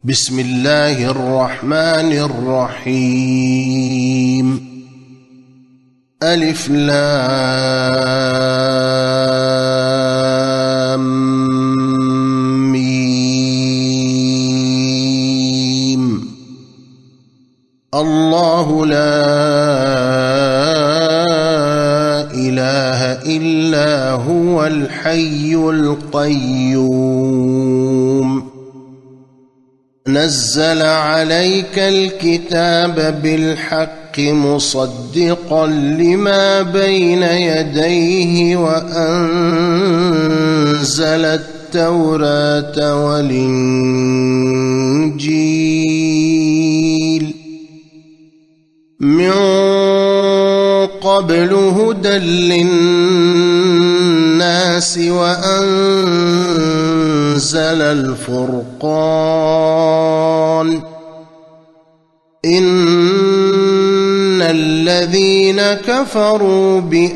بسم الله الرحمن الرحيم ألف لام ميم الله لا إله إلا هو الحي القيوم نزل عليك الكتاب بالحق مصدقا لما بين يديه وأنزل التوراة والإنجيل من قبل هدى للناس وأنزل الفرقان إن الذين كفروا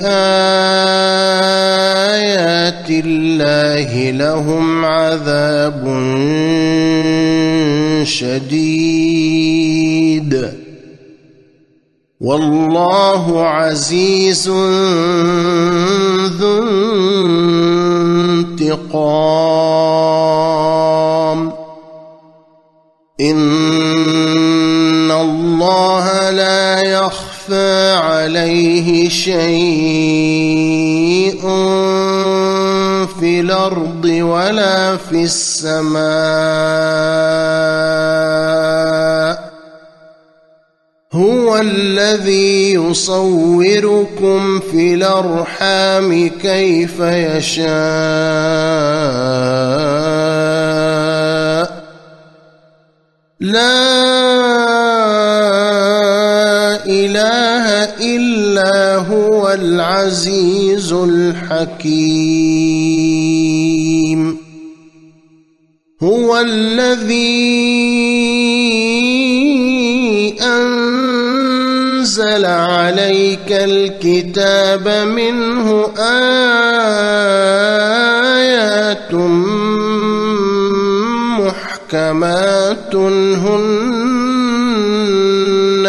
بآيات الله لهم عذاب شديد والله عزيز ذو انتقام إن الله لا يخفى عليه شيء في الأرض ولا في السماء هو الذي يصوركم في الأرحام كيف يشاء لا إله إلا هو العزيز الحكيم هو الذي أنزل عليك الكتاب منه آيات محكمات هن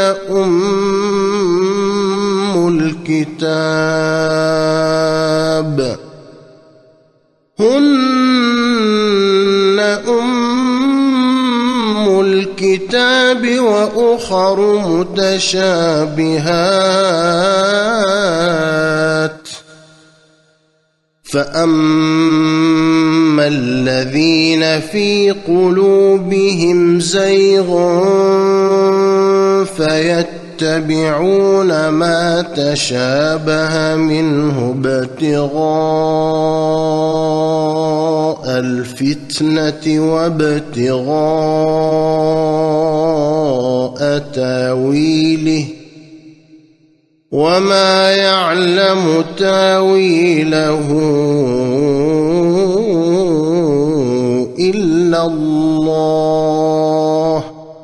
أم الكتاب وأخر متشابهات فأما الذين في قلوبهم زيغ فيتبعون ما تشابه منه ابتغاء الفتنة وابتغاء تاويله وما يعلم تاويله إلا الله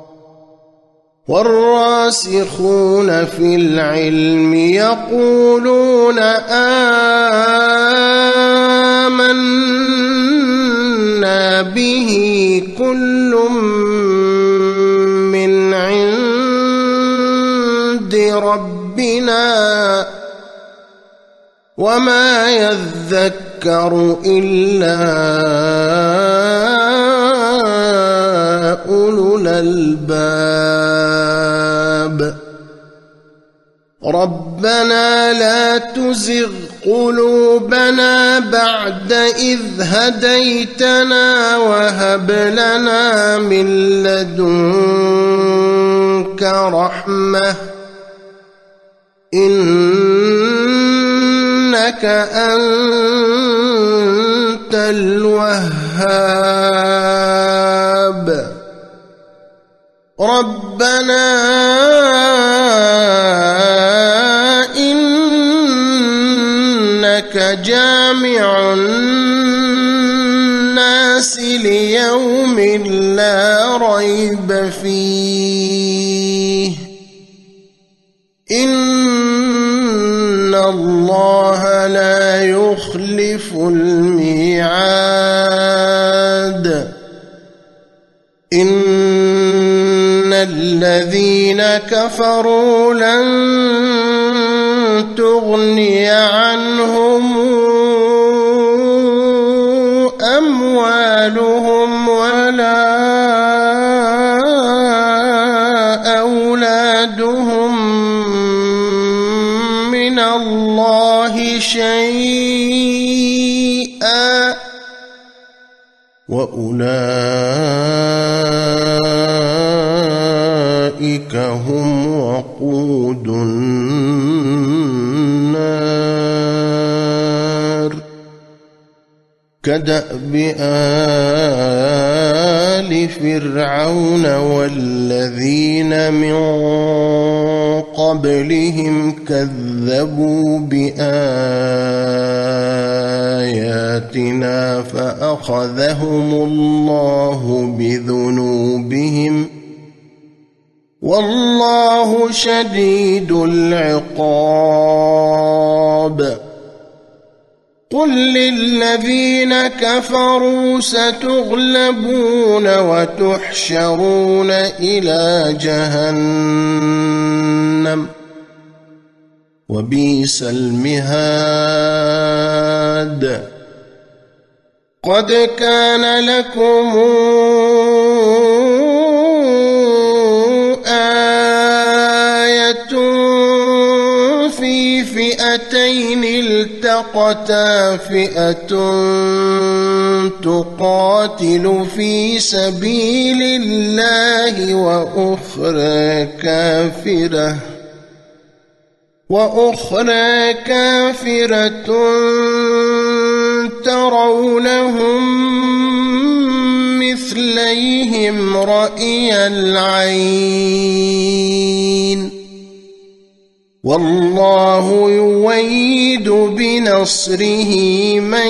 والراسخون في العلم يقولون آمنا به كل من عند ربنا وما يذكر إلا أولو الألباب ربنا لا تزغ قلوبنا بعد إذ هديتنا وهب لنا من لدنك رحمة إنك أنت الوهاب ربنا إنك جامع الناس ليوم لا ريب فيه إن الله لا يخلف الميعاد إن الذين كفروا لن تغني عنهم أموالهم ولا أولادهم من الله شيئا وأولئك هم وقود النار كدأب آل فرعون والذين من قبلهم كذبوا بآياتنا فأخذهم الله بذنوبهم والله شديد العقاب قل للذين كفروا ستغلبون وتحشرون إلى جهنم وبئس المهاد قد كان لكم في فئتين التقتا فئة تقاتل في سبيل الله وأخرى كافرة ترونهم مثليهم رأي العين والله يؤيد بنصره من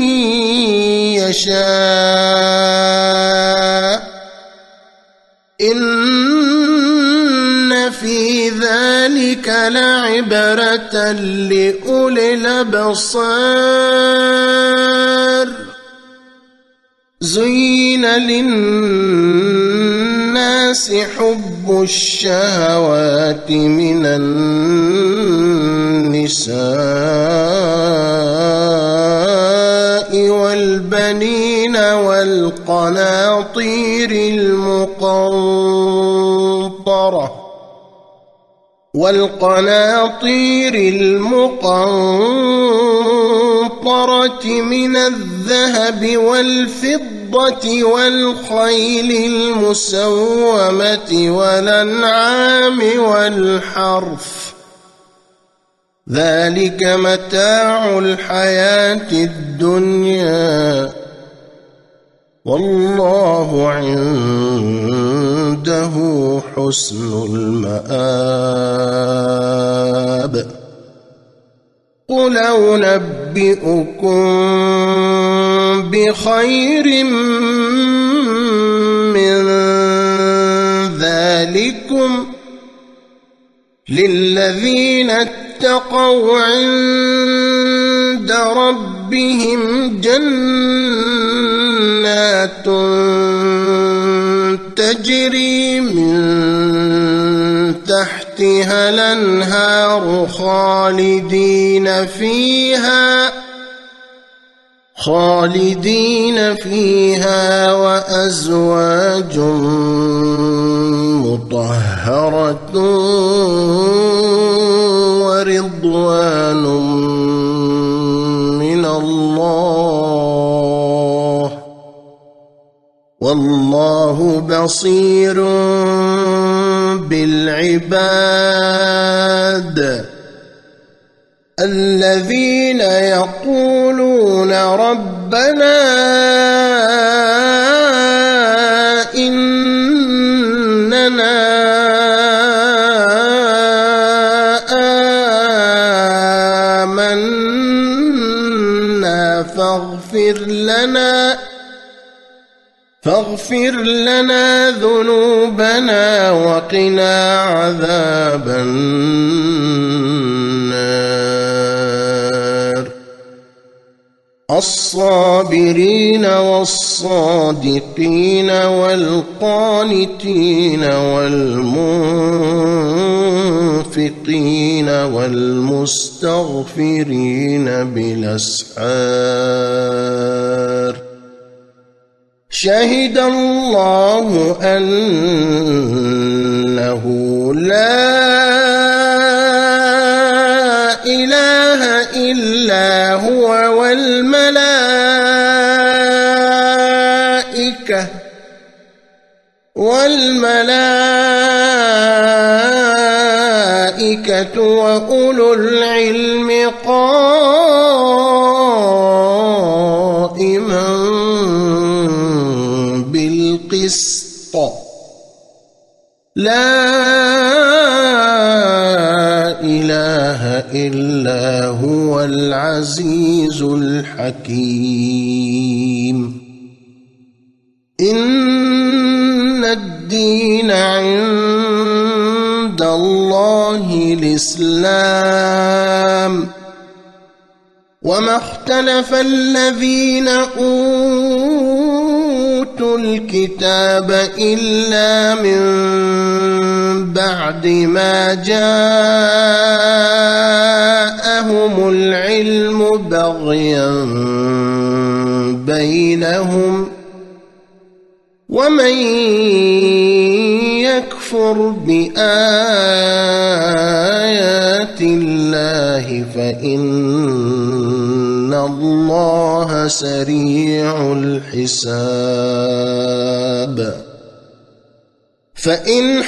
يشاء إن في ذلك لعبرة لأولي الأبصار زين للناس حب الشهوات من النساء والبنين والقناطير المقنطرة من الذهب والفضة والخيل المسومة والأنعام والحرث ذلك متاع الحياة الدنيا والله عنده حسن المآب قل أنبئكم بخير من ذلكم للذين اتقوا عند ربهم جنات تجري من تحتها الأنهار خالدين فيها وأزواج مطهرة ورضوان من الله والله بصير بالعباد الذين يقولون ربنا إننا آمنا فاغفر لنا ذنوبنا وقنا عذاب النار الصابرين والصادقين والقانتين والمنفقين والمستغفرين بالأسحار شهد الله أنه لا إله إلا هو والملائكة وأولو العلم قائما بالقسط لا إله إلا هو العزيز الحكيم إن الدين عند الله الإسلام وما اختلف الذين أوتوا الكتاب إلا من بعد ما جاءهم العلم بغيا بينهم ومن يكفر بآيات الله فإن الله سريع الحساب فإن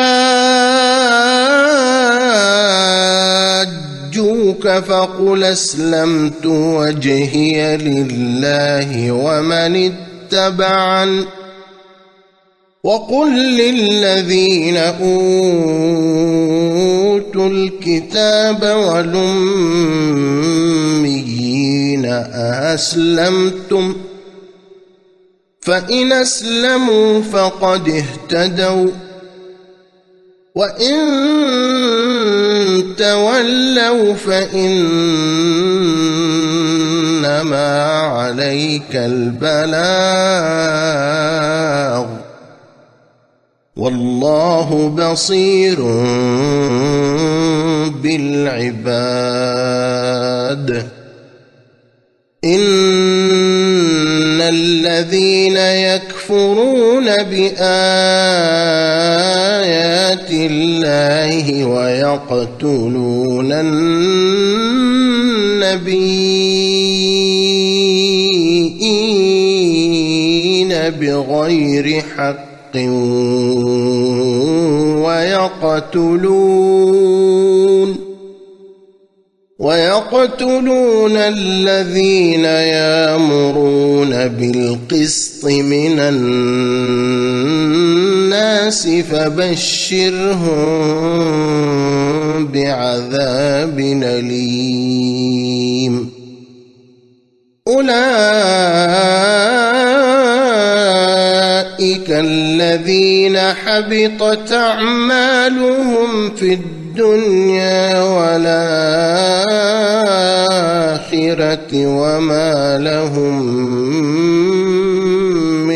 حاجوك فقل أسلمت وجهي لله ومن اتبعني وقل للذين أوتوا الكتاب والأميين أسلمتم فإن أسلموا فقد اهتدوا وإن تولوا فإنما عليك البلاغ والله بصير بالعباد إن الذين يكفرون بآيات الله ويقتلون النبيين بغير حق ويقتلون الذين يأمرون بالقسط من الناس فبشرهم بعذاب أليم أولئك الذين حبطت أعمالهم في الدنيا والآخرة وما لهم من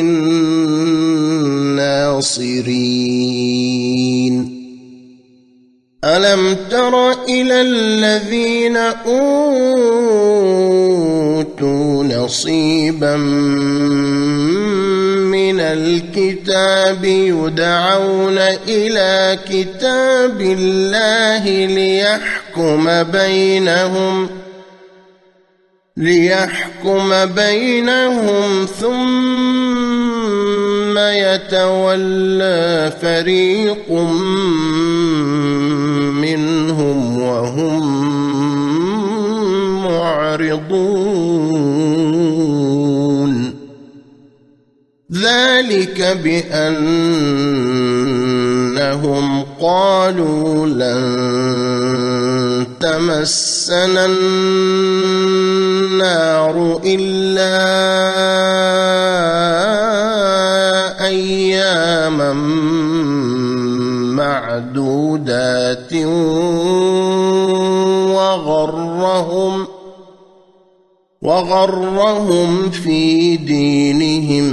ناصرين ألم تر إلى الذين أوتوا نصيبا من الكتاب يدعون إلى كتاب الله ليحكم بينهم ثم يتولى فريق منهم وهم معرضون ذلك بأنهم قالوا لن تمسنا النار إلا أياما معدودات وغرهم في دينهم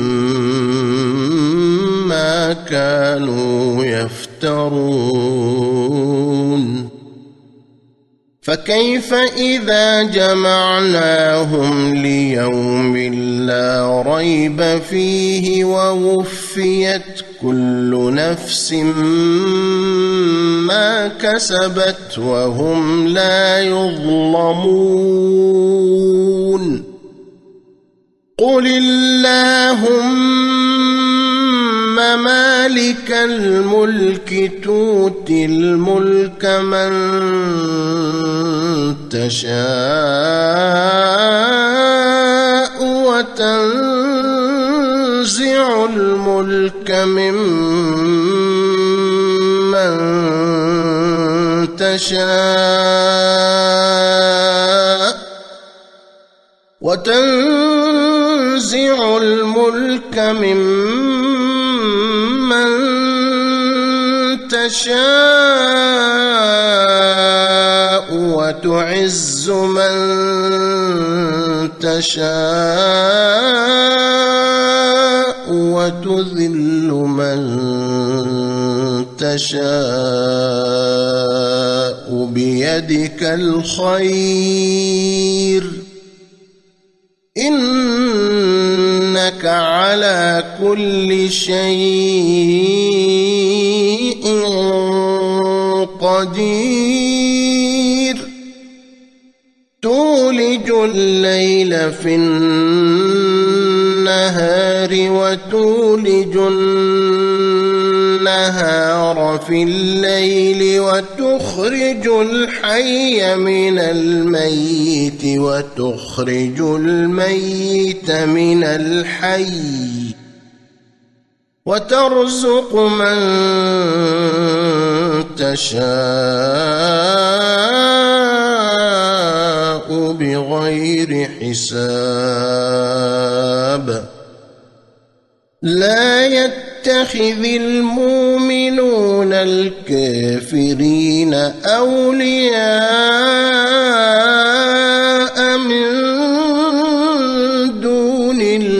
ما كانوا يفترون فكيف إذا جمعناهم ليوم لا ريب فيه ووفيت كل نفس ما كسبت وهم لا يظلمون قل اللهم مالك الملك تؤتي الملك من تشاء وتنزع الملك ممن تشاء وتنزع الملك ممن تشاء وتعز من تشاء وتذل من تشاء بيدك الخير إنك على كل شيء قدير تولج الليل في النهار وتولج النهار في الليل وتخرج الحي من الميت وتخرج الميت من الحي وترزق من تشاء بغير حساب لا يتخذ المؤمنون الكافرين أولياء من دون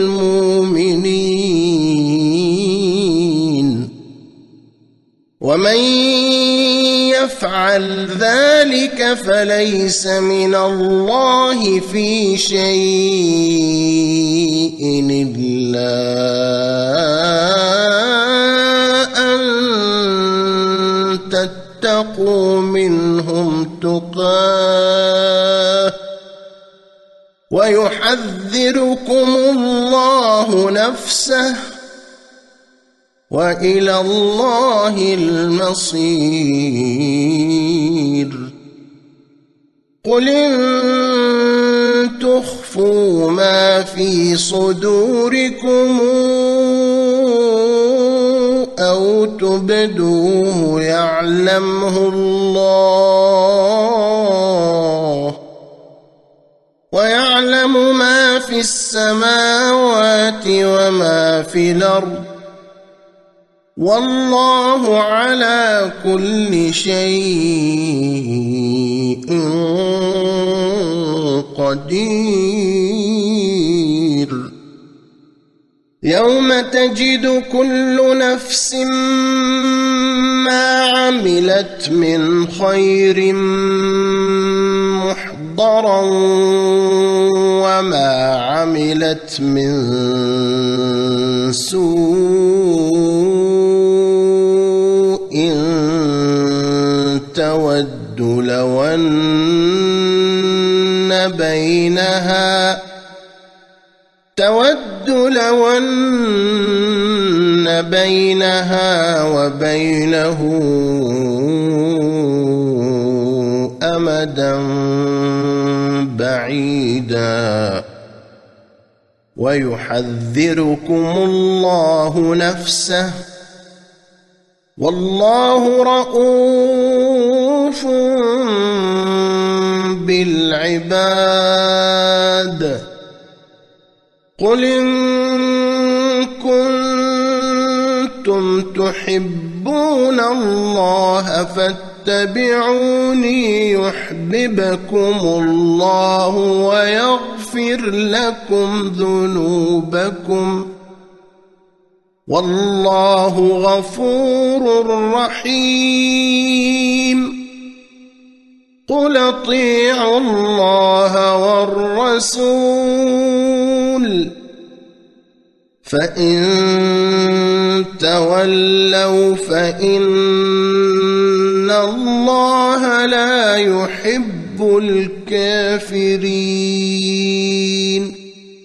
المؤمنين ومن يفعل ذلك فليس من الله في شيء إلا أن تتقوا منهم تقاه ويحذركم الله نفسه وإلى الله المصير قل إن تخفوا ما في صدوركم أو تبدوه يعلمه الله ويعلم ما في السماوات وما في الأرض والله على كل شيء قدير يوم تجد كل نفس ما عملت من خير محضرا وما عملت من سوء تود لو أن بينها وبينه أمدا بعيدا ويحذركم الله نفسه والله رءوف بالعباد قل إن كنتم تحبون الله فاتبعوني يحببكم الله ويغفر لكم ذنوبكم والله غفور رحيم. قل اطيعوا الله والرسول فإن تولوا فإن الله لا يحب الكافرين.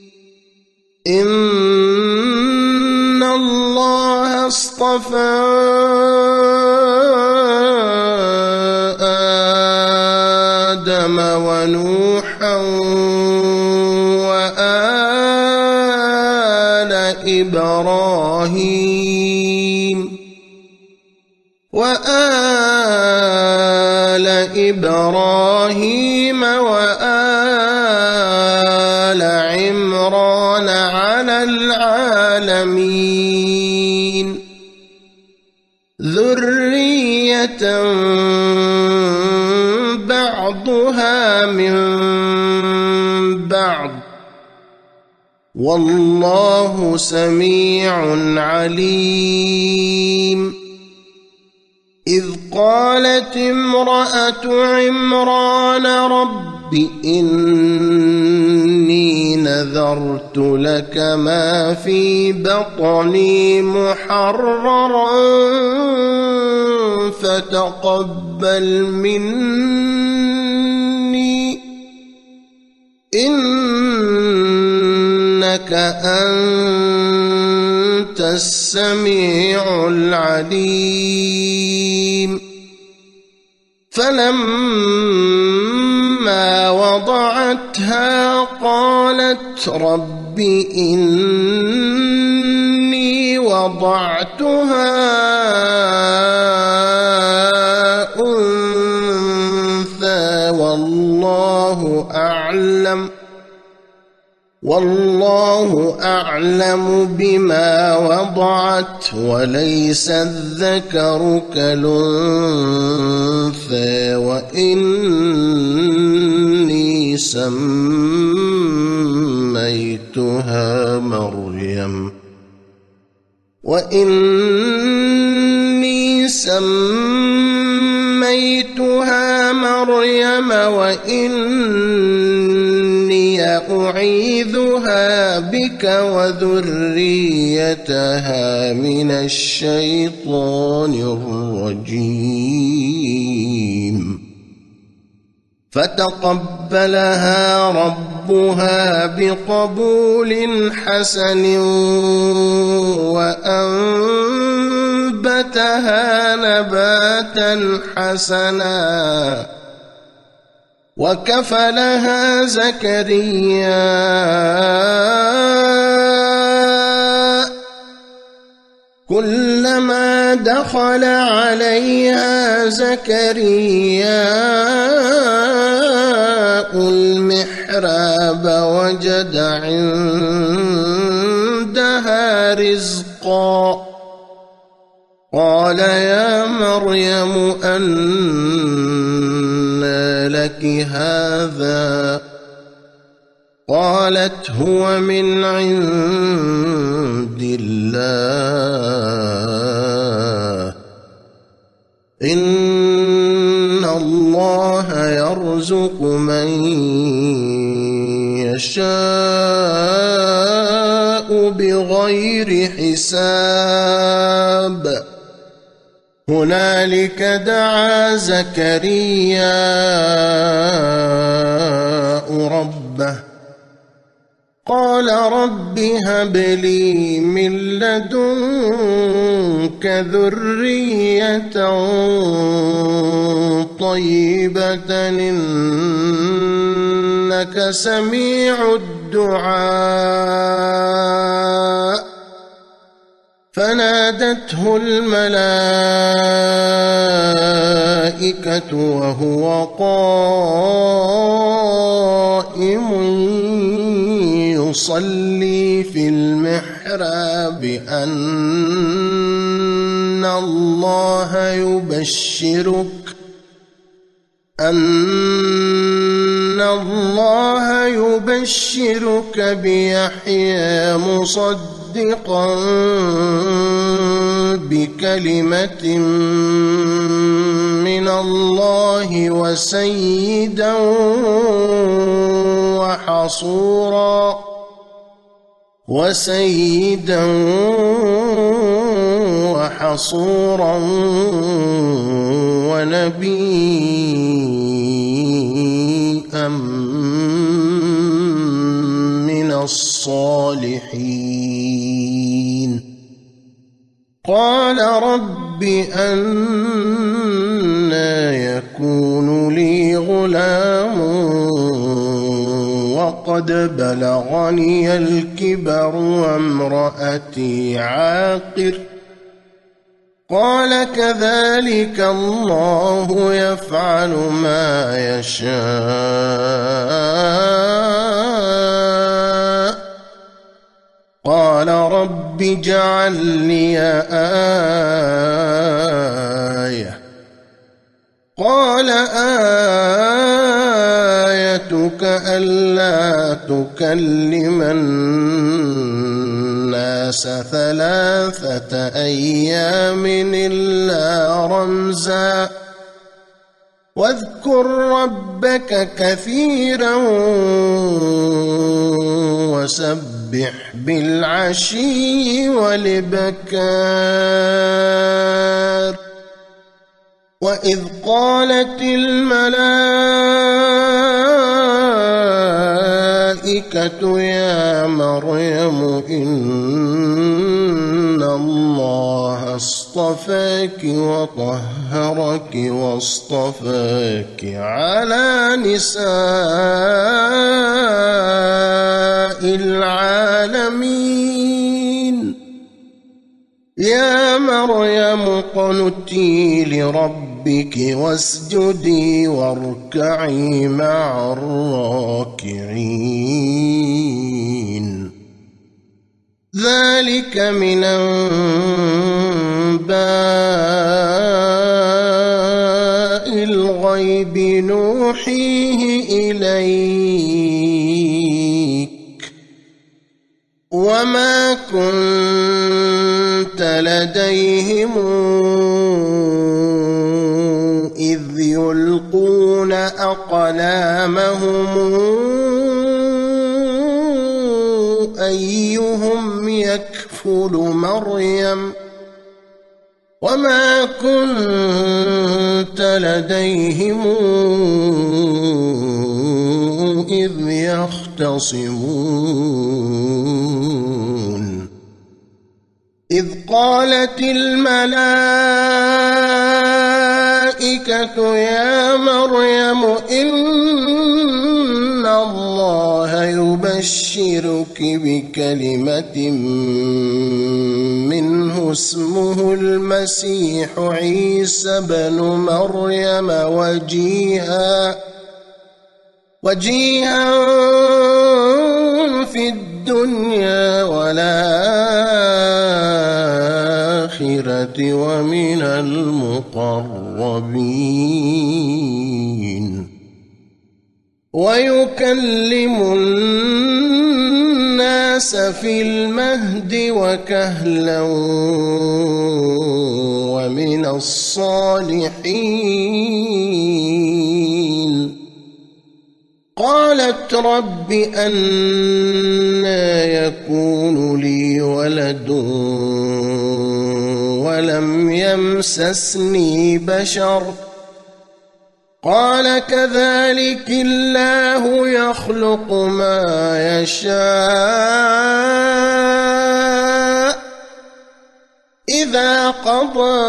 إن الله اصطفى آدم ونوحا وآل إبراهيم وآل عمران على العالمين ذرية بعضها من بعض والله سميع عليم. إذ قالت امرأة عمران رب إني نذرت لك ما في بطني محررا فتقبل مني إنك أنت السميع العليم. فلما وضعتها قالت رب إني وضعتها أنثى والله أعلم بما وضعت وليس الذكر كالأنثى وإني سميتها مريم وإني أعيذها بك وذريتها من الشيطان الرجيم. فتقبلها ربها بقبول حسن وأنبتها نباتا حسنا وكفلها زكريا كلما دخل عليها زكريا المحراب وجد عندها رزقا قال يا مريم أنى لك هذا قالت هو من عند الله إن الله يرزق من يشاء بغير حساب. هنالك دعا زكريا ربه قال رب هب لي من لدنك ذرية طيبة إنك سميع الدعاء. فنادته الملائكة وهو قائم يصلي في المحراب أن الله أن الله يبشرك بيحيى مصدقا بكلمة من الله وسيدا وحصورا ونبيا من الصالحين. قال رب أنى يكون لي غلام وقد بلغني الكبر وامرأتي عاقر. قال كذلك الله يفعل ما يشاء. قال رب اجعل لي آية. قال آيتك ألا تكلم الناس 3 أيام إلا رمزا واذكر ربك كثيرا وسبح بالعشي والإبكار. وإذ قالت الملائكة يا مريم إن الله اصطفاك وطهرك واصطفاك على نساء العالمين. يا مريم اقنتي لربك واسجدي واركعي مع الراكعين. ذلك من أنباء الغيب نوحيه إليك وما كنت لديهم إذ يلقون أقلامهم أيهم يكفل مريم وما كنت لديهم إذ يختصمون. إذ قالت الملائكة يا مريم إن الله يبشرك بكلمة منه اسمه المسيح عيسى بن مريم وجيها في الدنيا والآخرة ومن المقربين ويكلم الناس في المهد وكهلا ومن الصالحين. قالت رب أنى يكون لي ولد ولم يمسسني بشر قال كذلك الله يخلق ما يشاء إذا قضى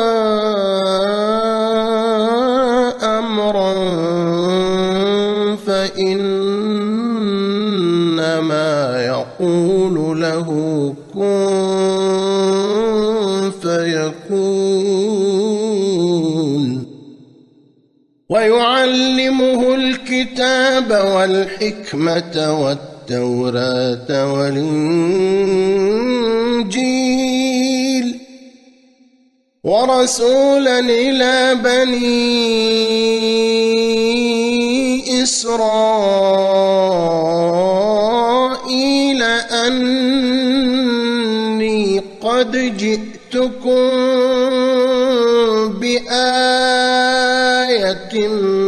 أمرا فإنما يقول له كن فيكون. ويعلمه الكتاب والحكمة والتوراة والإنجيل ورسولا إلى بني إسرائيل أني قد جئتكم بآية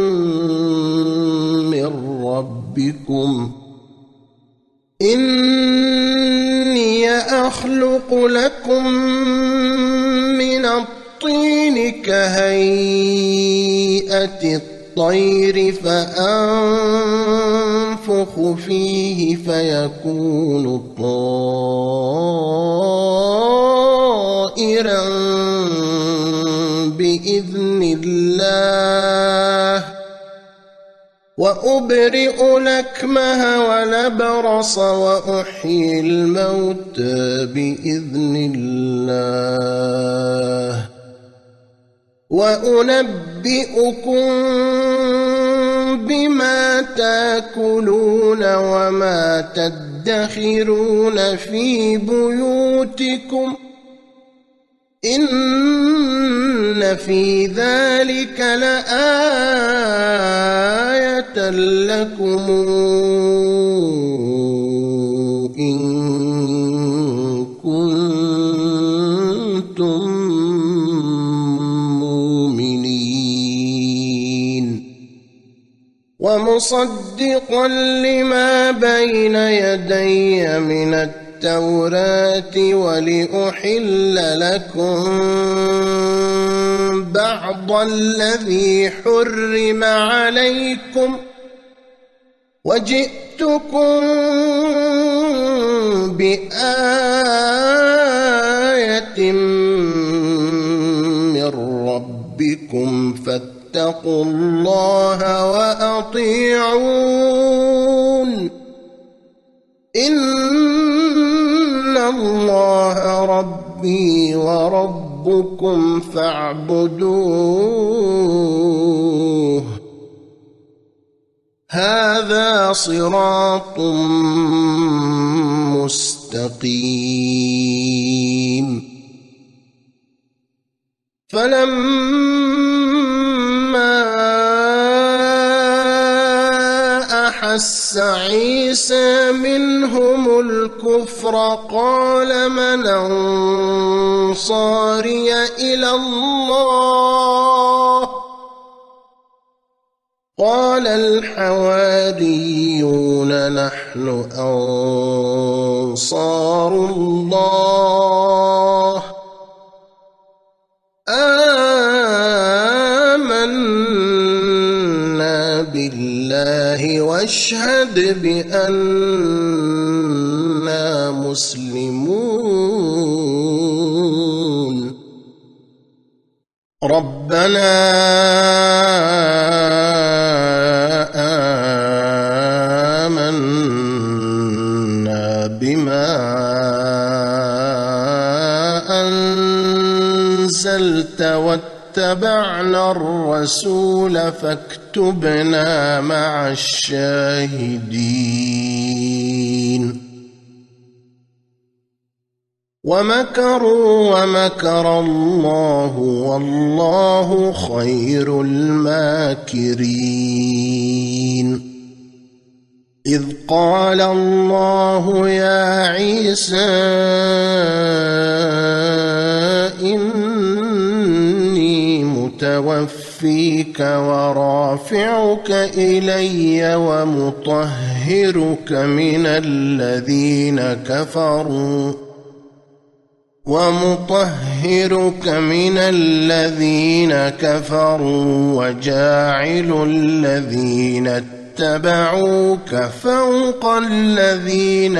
من ربكم إني أخلق لكم من الطين كهيئة الطير فأنفخ فيه فيكون طائرا بإذن الله وأبرئ الأكمه والأبرص وأحيي الموتى بإذن الله وأنبئكم بما تأكلون وما تدخرون في بيوتكم إن في ذلك لآية لكم إن كنتم مؤمنين ومصدقا لما بين يدي من التوراة ولأحل لكم بعض الذي حرم عليكم وجئتكم بآية من ربكم فاتقوا الله وأطيعون إن الله ربي وربكم فاعبدوه هذا صراط مستقيم فلما أحس عيسى منهم الكفر قال من أنصاري إلى الله قال الحواريون نحن أنصار الله آمنا بالله واشهد بأننا مسلمون ربنا آمنا بما أنزلت واتبعنا الرسول فاكتبنا مع الشاهدين ومكروا ومكر الله والله خير الماكرين إذ قال الله يا عيسى إني متوفيك ورافعك إلي ومطهرك من الذين كفروا وجاعل الذين اتبعوك فوق الذين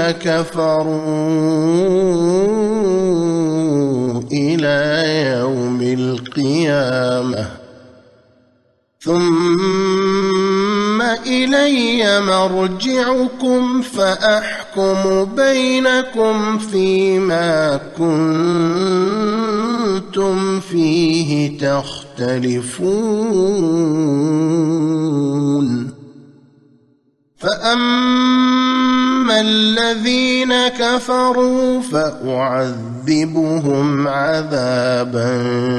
كفروا إلى يوم القيامة ثم إلي مرجعكم فأحكم بينكم فيما كنتم فيه تختلفون فأما الذين كفروا فأعذبهم عذابا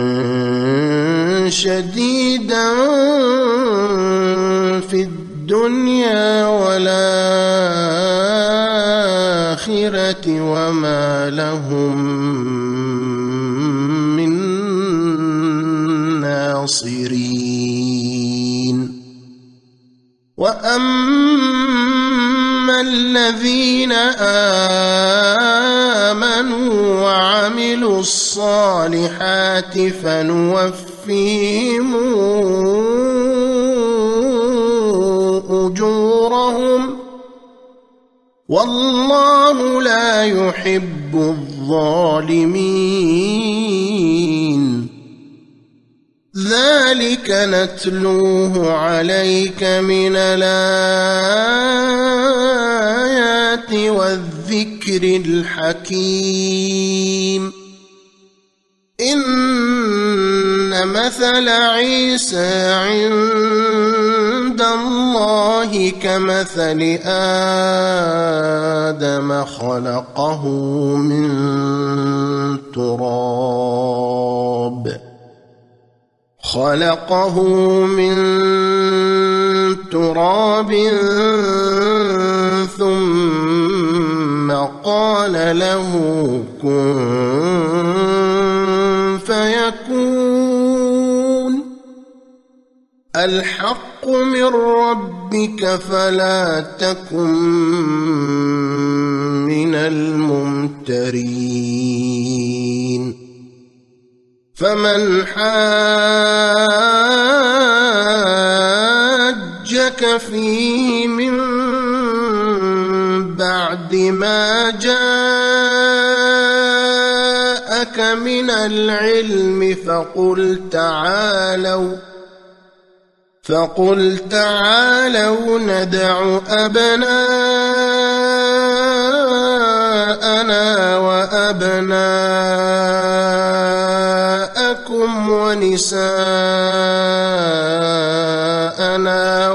شديدا في الدنيا الناصرين وأما الذين آمنوا وعملوا الصالحات فنوفيهم أجورهم والله لا يحب الظالمين ذلك نتلوه عليك من الآيات والذكر الحكيم إن مثل عيسى عند الله كمثل آدم خلقه من تراب ثم قال له كن فيكون الحق من ربك فلا تكن من الممترين فمن حاجك فيه من بعد ما جاءك من العلم فقل تعالوا ندع أبناءنا وأبناءكم ونساءنا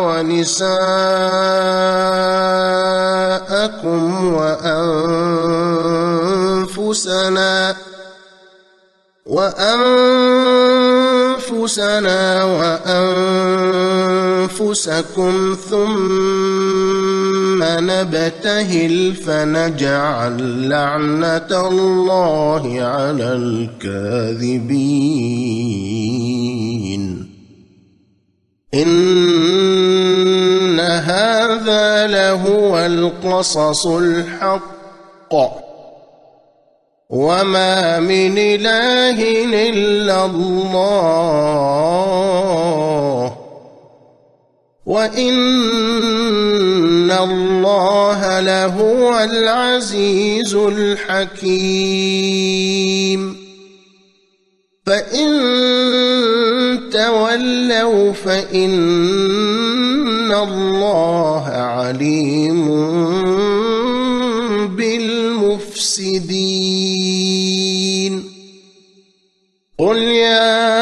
ونساءكم وأنفسنا وأنفسكم ثم نبتهل فنجعل لعنة الله على الكاذبين إن هذا لهو القصص الحق وما من إله إلا الله وإن الله لهو العزيز الحكيم فإن تولوا فإن الله عليم بالمفسدين قل يا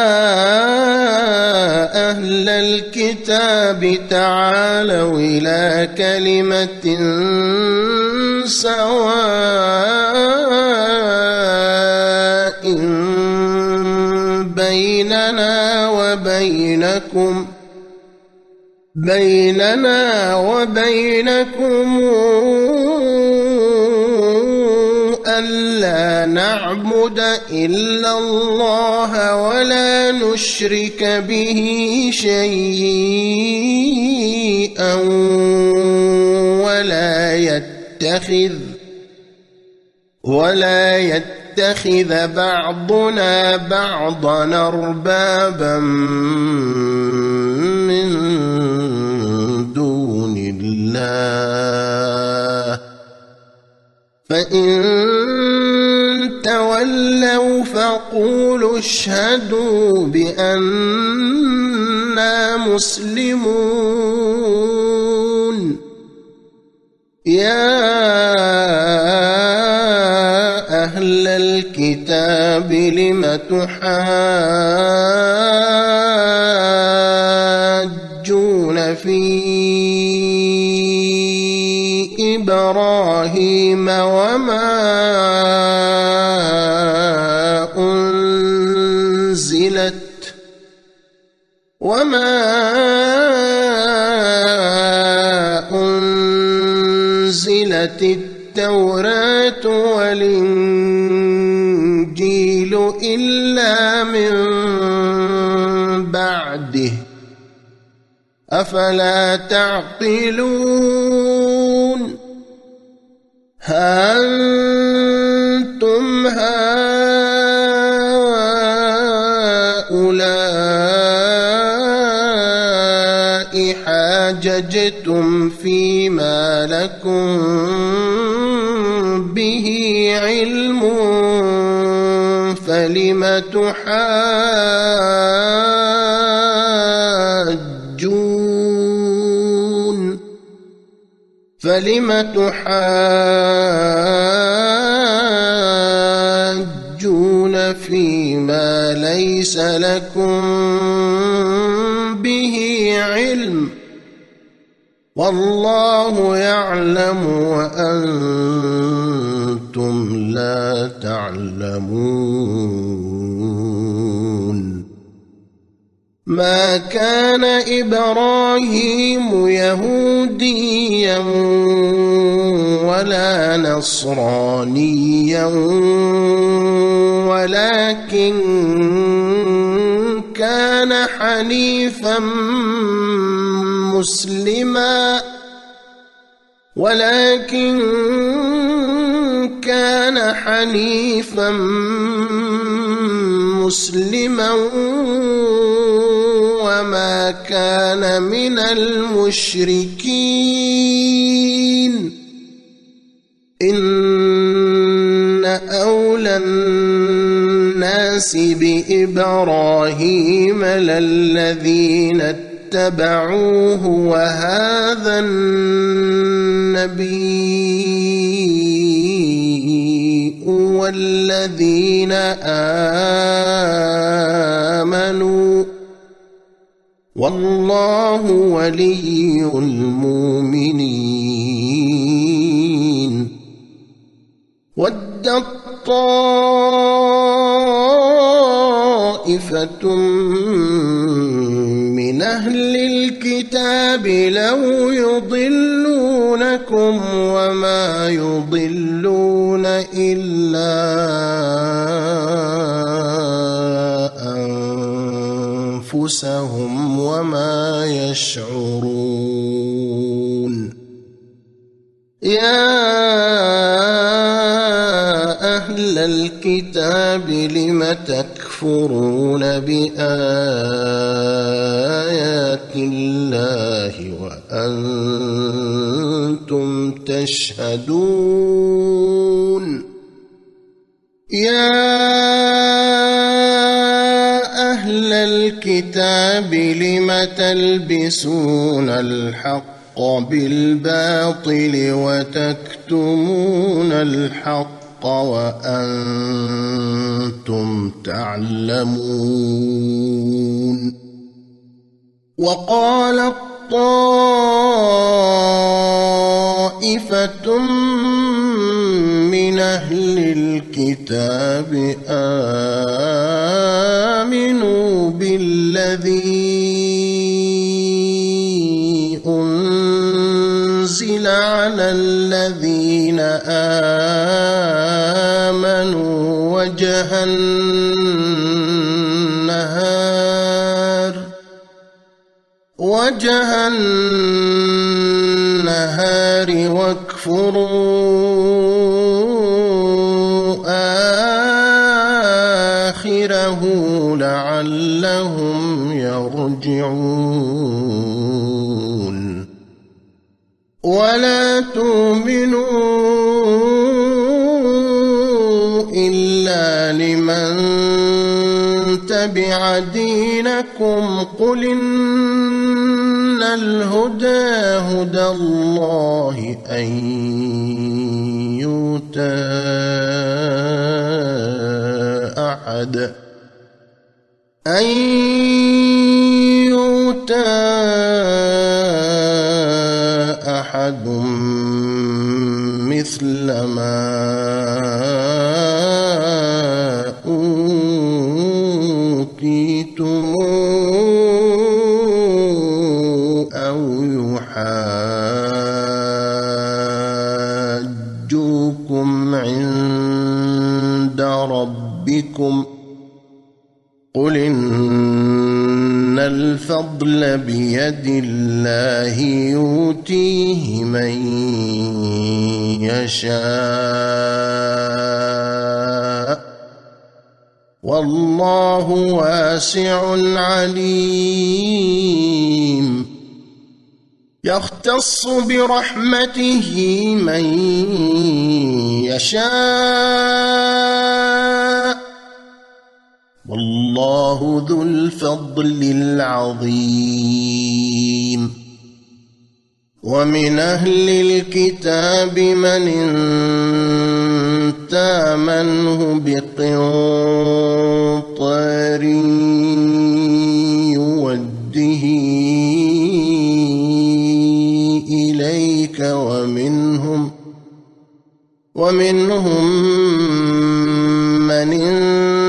أهل الكتاب تعالوا إلى كلمة سواء بيننا وبينكم ألا نعبد إلا الله ولا نشرك به شيئا ولا يتخذ بعضنا بعضا أربابا من دون الله فإن تولوا فقولوا اشهدوا بأننا مسلمون يا أهل الكتاب لم تحاجون في إبراهيم أنزلت التوراة والإنجيل إلا من بعده أفلا تعقلون ها أنتم هؤلاء حاججتم فيما لكم به علم فلم تحاجون فيما ليس لكم به علم والله يعلم وأنتم لا تعلمون ما كان إبراهيم يهوديا ولا نصرانيا ولكن كان حنيفا مسلما وما كان من المشركين إن أولى الناس بإبراهيم للذين اتبعوه وهذا النبي والذين آمنوا والله ولي المؤمنين ودت طائفة من أهل الكتاب لو يضلونكم وما يضلون إلا أنفسهم وما يشعرون يا أهل الكتاب لم تكفرون بآيات الله وأنتم تشهدون يا أهل الكتاب لم تلبسون الحق بالباطل وتكتمون الحق وأنتم تعلمون وقالت طائفة من أهل الكتاب آمنوا بالذي أنزل على الذين آمنوا وجه النهار واكفروا آخره لعلهم يرجعون ولا تؤمنوا إلا لمن تبع دينكم قل إن الهدى هدى الله أن يؤتى أحد مثل ما أوتيتم أو يحاجوكم عند ربكم قل إن الفضل بيد الله يؤتيه من يشاء والله واسع عليم يختص برحمته من يشاء والله ذو الفضل العظيم ومن أهل الكتاب من إن تامنه بقنطار يوده إليك ومنهم من إن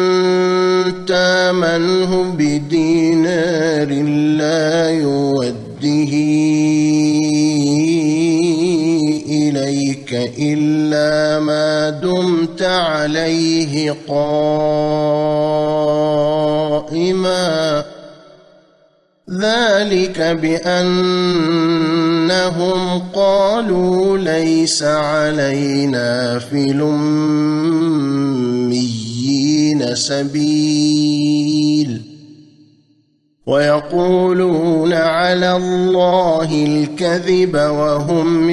تامنه بدينار لا يوده إليك إلا ما دمت عليه قائما ذلك بأنهم قالوا ليس علينا في الأميين سبيل ويقولون على الله الكذب وهم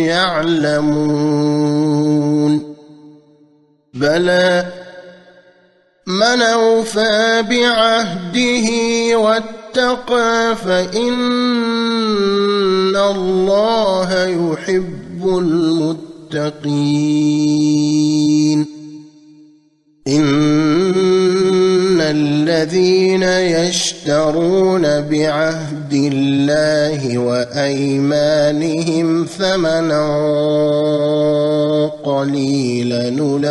يعلمون بلى من أوفى بعهده واتقى فإن الله يحب المتقين إن الذين يشترون بعهد الله وأيمانهم ثمنا قليلا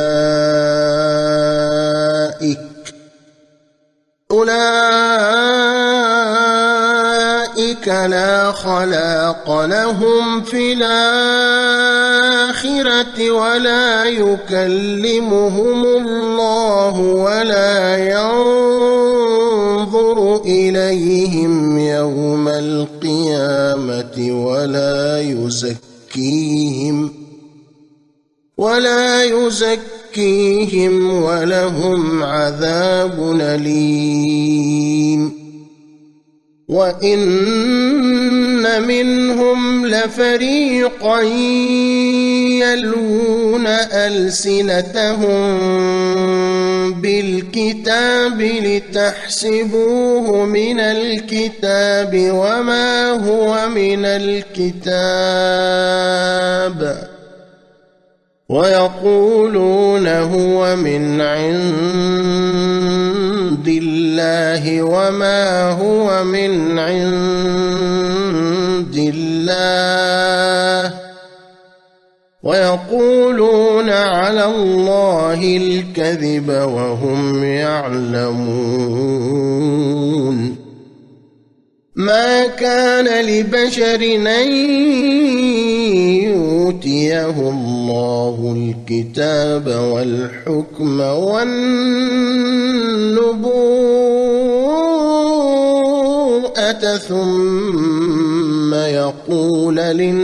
أولئك لا خلاق لهم في الآخرة ولا يكلمهم الله ولا ينظر إليهم يوم القيامة ولا يزكيهم ولهم عذاب أليم وإن منهم لفريقا يلوون ألسنتهم بالكتاب لتحسبوه من الكتاب وما هو من الكتاب ويقولون هو من عند الله وما هو من عند الله ويقولون على الله الكذب وهم يعلمون ما كان لبشر أن يؤتيه الله الكتاب والحكم والنبوءة ثم يقول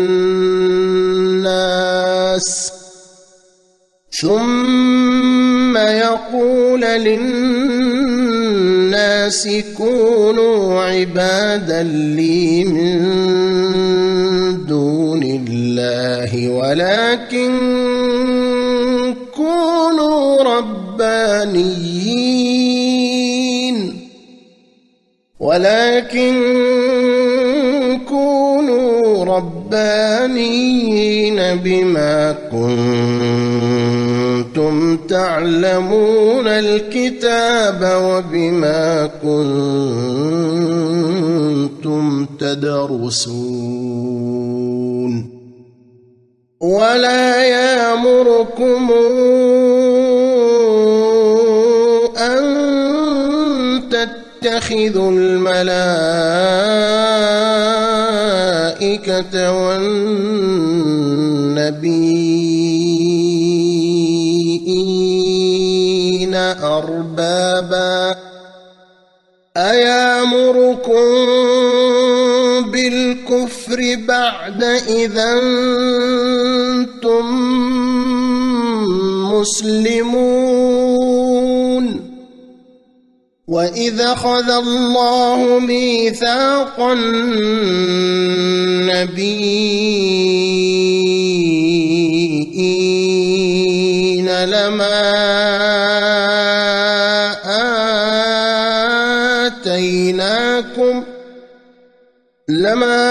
للناس كونوا عبادا لي من دون الله ولكن كونوا ربانيين بما كنتم تعلمون الكتاب وبما كنتم تدرسون ولا يأمركم أن تتخذوا الملائكة والنبيين أربابا أيامركم بالكفر بعد إذا أنتم مسلمون وإذا أخذ الله ميثاق النبيين لما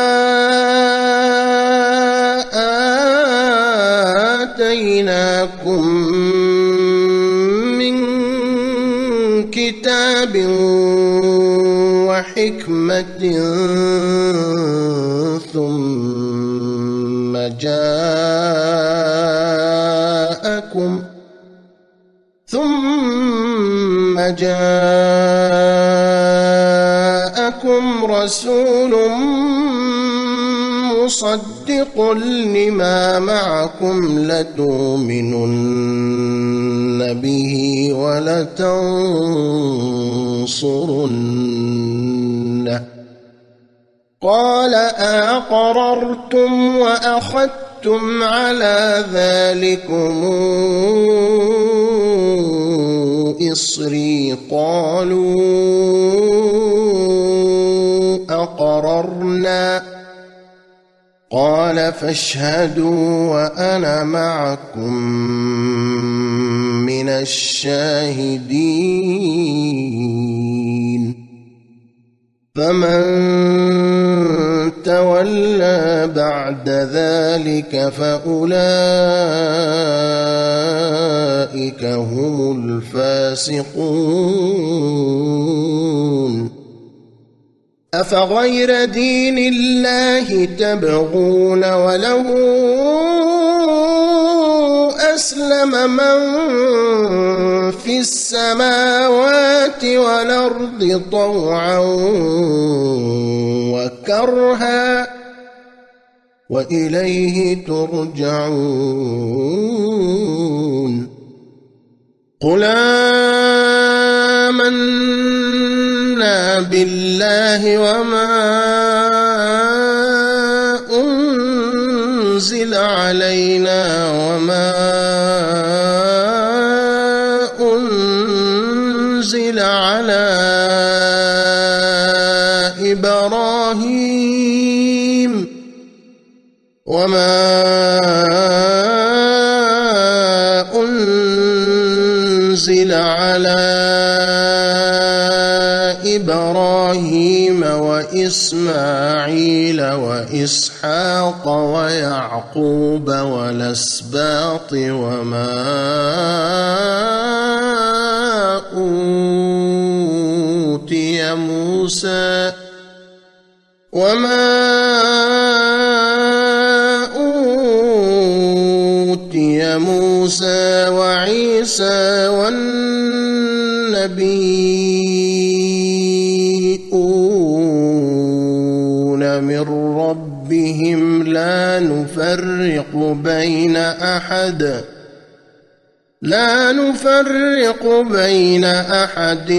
آتيناكم من كتاب وحكمة ثم جاءكم رسول مصدق لما معكم لتؤمنن به ولتنصرنه قال أقررتم وأخذتم على ذلكم إصري قالوا أقررنا قال فاشهدوا وأنا معكم من الشاهدين فمن تولى بعد ذلك فأولئك هم الفاسقون أفغير دين الله تبغون وله أسلم من في السماوات والأرض طوعا وكرها وإليه ترجعون قل آمنا بالله وما أنزل علينا وما أنزل على إبراهيم وإسماعيل وإسحاق ويعقوب والأسباط وما أوتي موسى وعيسى والنبيون من ربهم لا نفرق بين أحد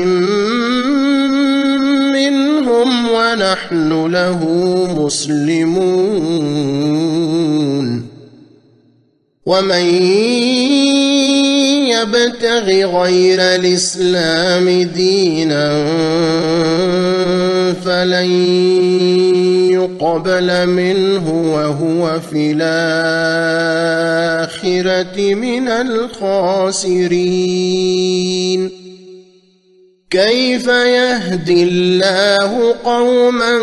منهم ونحن له مسلمون ومن يبتغ غير الإسلام دينا فلن يقبل منه وهو في الآخرة من الخاسرين كيف يهدي الله قوما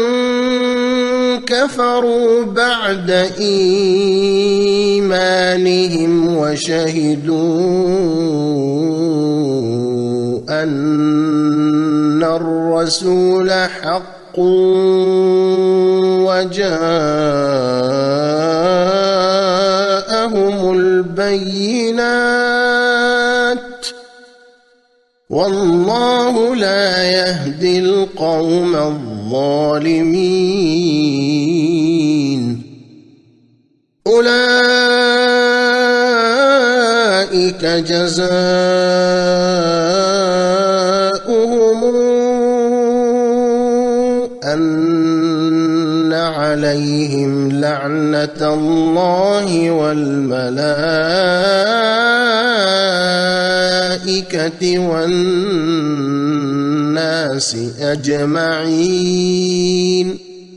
كفروا بعد إيمانهم وشهدوا أن الرسول حق وجاءهم البينات والله لا يهدي القوم الظالمين أولئك جزاؤهم أن عليهم لعنة الله والملائكة والناس أجمعين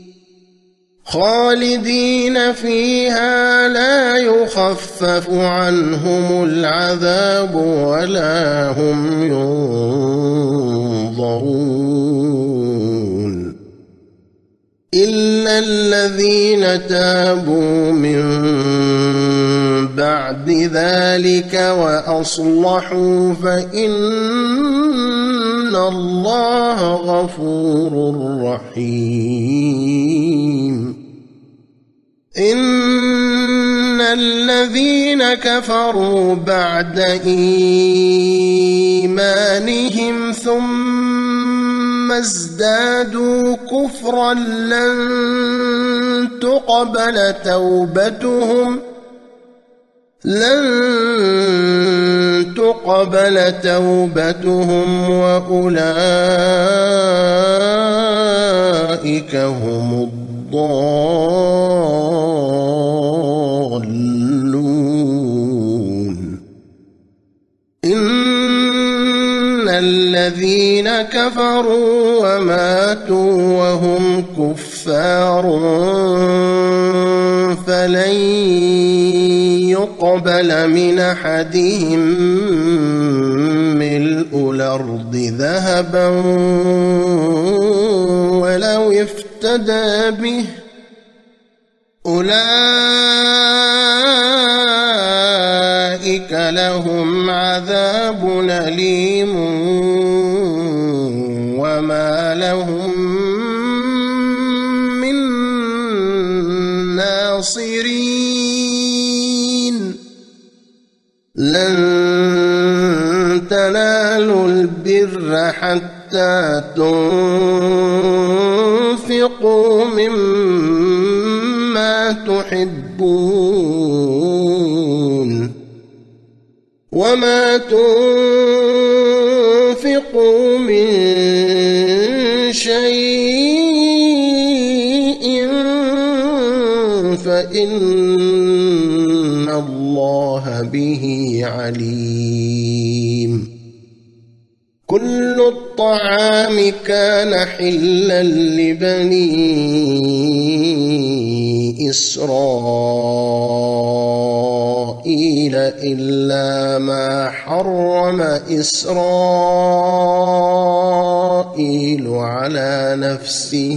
خالدين فيها لا يخفف عنهم العذاب ولا هم ينظرون إلا الذين تابوا من بعد ذلك وأصلحوا فإن الله غفور رحيم إن الذين كفروا بعد إيمانهم ثم ازدادوا كفرا لن تقبل توبتهم وأولئك هم الضالون إن الذين كفروا وماتوا وهم كفار فلن يقبل من أحدهم ملء الأرض ذهبا ولو افتدى به أولئك لهم عذاب أليم وما لهم من ناصرين لن تنالوا البر حتى تنفقوا مما تحبون وما تنفقوا من شيء فإن الله به عليم كل الطعام كان حلا لبني إسرائيل إلا ما حرم إسرائيل على نفسه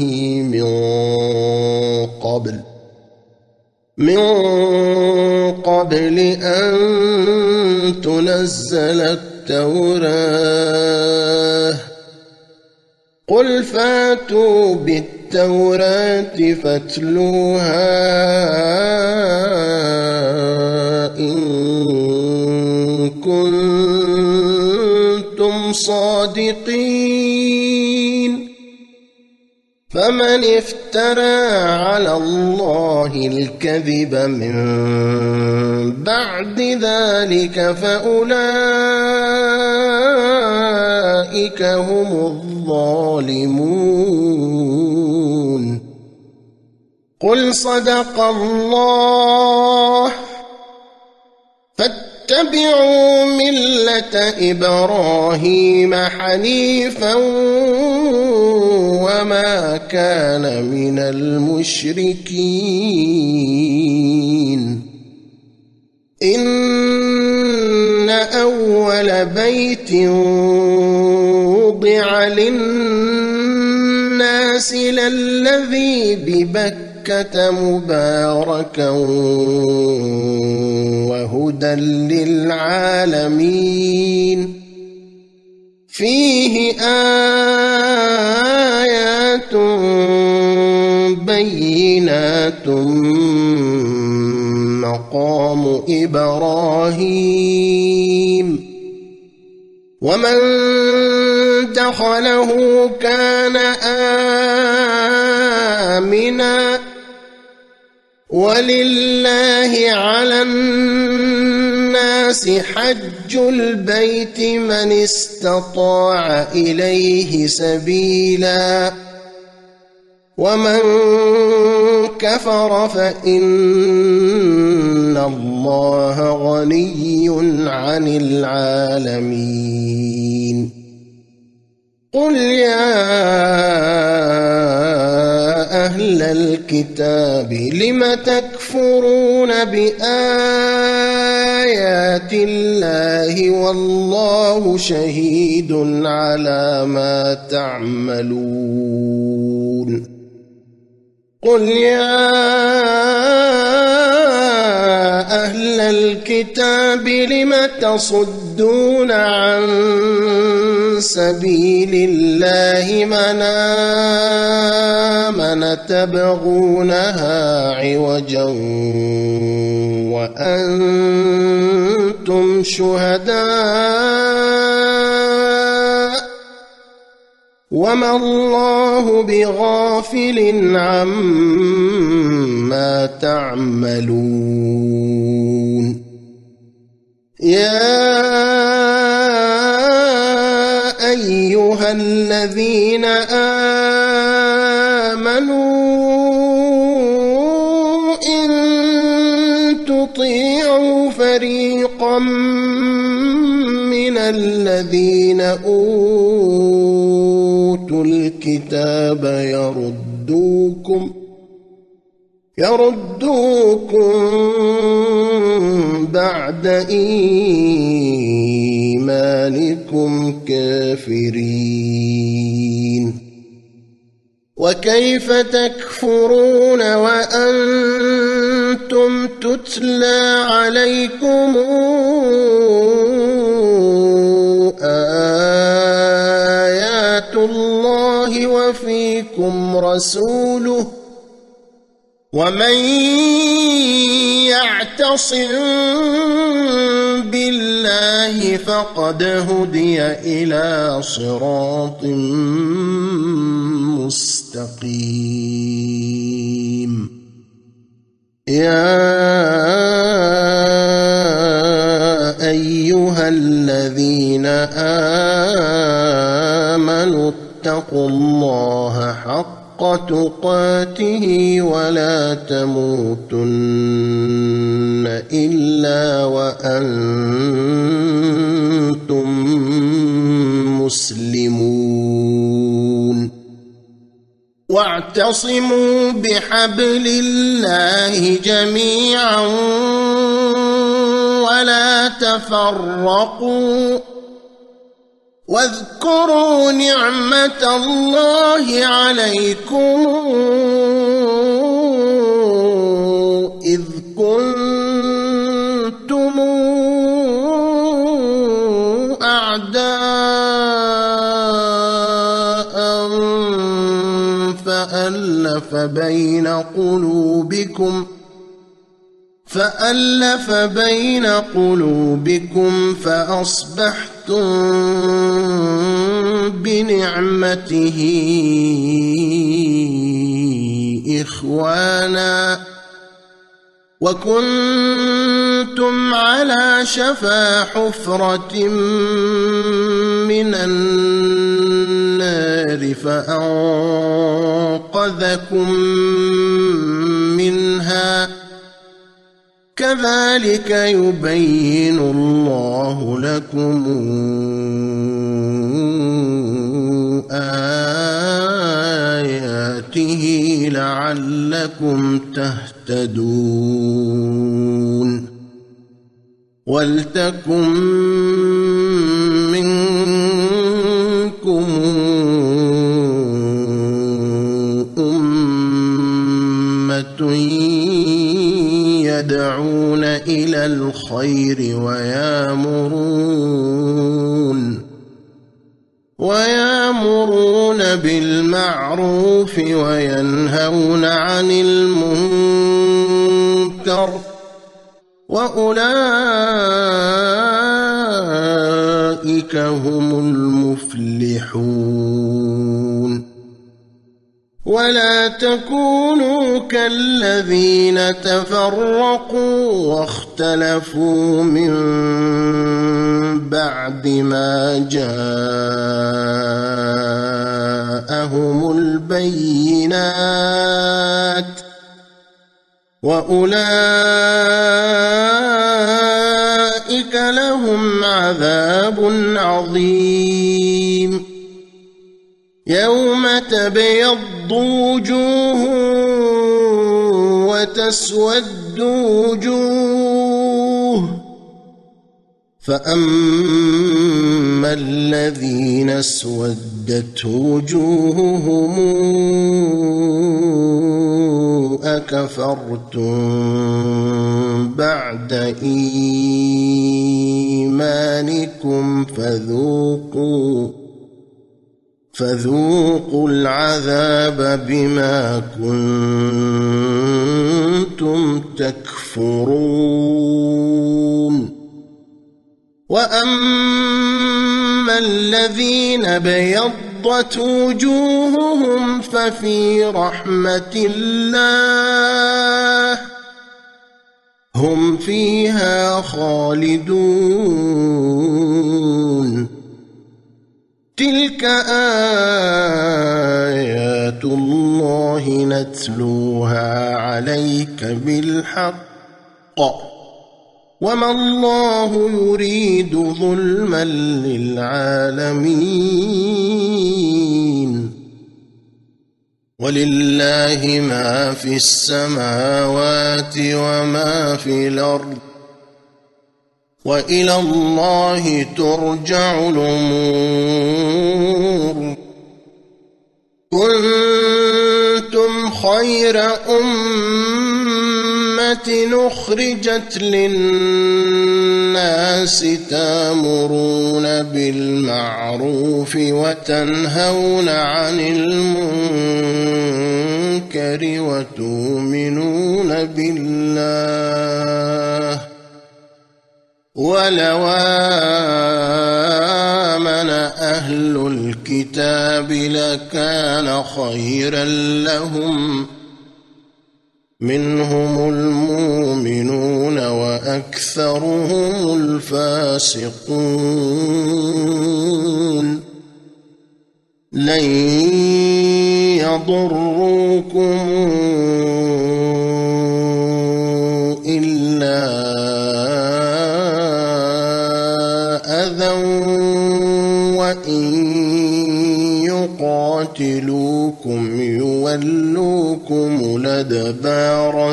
من قبل أن تنزل التوراة قل فاتوا بالتوراة فاتلوها إن كنتم صادقين فمن افترى على الله الكذب من بعد ذلك فأولئك هم الظالمون قل صدق الله فاتبعوا ملة إبراهيم حنيفا وما كان من المشركين إن أول بيت وضع للناس للذي ببكة مباركا وهدى للعالمين فيه آيات بينات مقام إبراهيم ومن دخله كان آمنا ولله على الناس حج البيت من استطاع إليه سبيلا ومن كفر فإن الله غني عن العالمين قل يا أهل الكتاب لم تكفرون بآيات الله والله شهيد على ما تعملون قل يا أهل الكتاب لم تصدون عن سبيل الله من آمن تبغونها عوجا وأنتم شهداء وما الله بغافل عما تعملون يا أيها الذين آمنوا إن تطيعوا فريقا من الذين أوتوا الكتاب يردوكم بعد إيمانكم كافرين وكيف تكفرون وأنتم تتلى عليكم آيات الله وفيكم رسوله ومن يعتصم بالله فقد هدي إلى صراط مستقيم يا أيها الذين آمنوا اتقوا الله حق تقاته ولا تموتن إلا وأنتم مسلمون واعتصموا بحبل الله جميعا ولا تفرقوا واذكروا نعمة الله عليكم إذ كنتم أعداء فألف بين قلوبكم فأصبحتم بنعمته إخوانا وكنتم على شفا حفرة من النار فأنقذكم منها كذلك يبين الله لكم آياته لعلكم تهتدون ولتكن منكم أمة يدعون إلى الخير ويامرون بالمعروف وينهون عن المنكر وأولئك هم المفلحون ولا تكونوا كالذين تفرقوا واختلفوا من بعد ما جاءهم البينات وأولئك لهم عذاب عظيم يوم تبيض وجوه وتسود وجوه فأما الذين اسودت وجوههم أكفرتم بعد إيمانكم فذوقوا العذاب بما كنتم تكفرون وأما الذين بيضت وجوههم ففي رحمة الله هم فيها خالدون تلك آيات الله نتلوها عليك بالحق وما الله يريد ظلما للعالمين ولله ما في السماوات وما في الأرض وإلى الله ترجع الأمور كنتم خير أمة أخرجت للناس تأمرون بالمعروف وتنهون عن المنكر وتؤمنون بالله ولو آمن أهل الكتاب لكان خيرا لهم منهم المؤمنون وأكثرهم الفاسقون لن يضروكم إلا وإن يقاتلوكم يولوكم الأدبار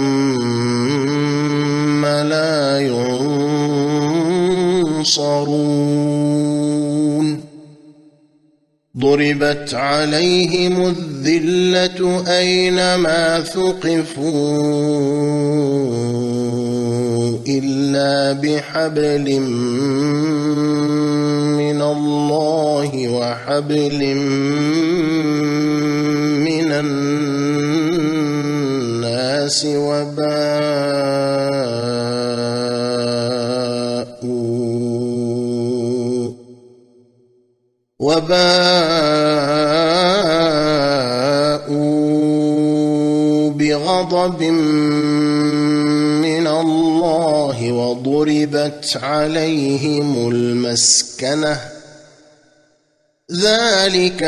ثم لا ينصرون ضربت عليهم الذلة أينما ثقفوا إلا بحبل من الله وحبل من الناس وباءوا بغضب من الله وضربت عليهم المسكنة ذلك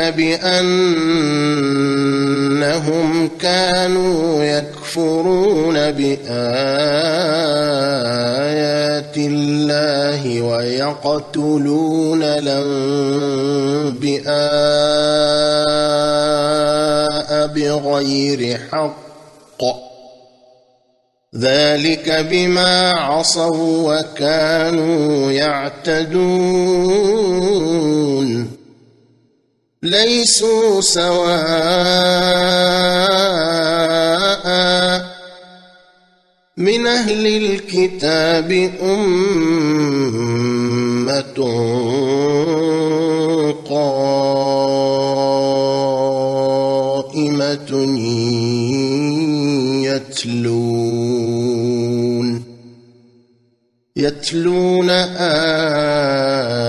بأنهم كانوا يكفرون بآيات الله ويقتلون الأنبياء بغير حق ذلك بما عصوا وكانوا يعتدون ليسوا سواء من أهل الكتاب أمة قائمة يتلون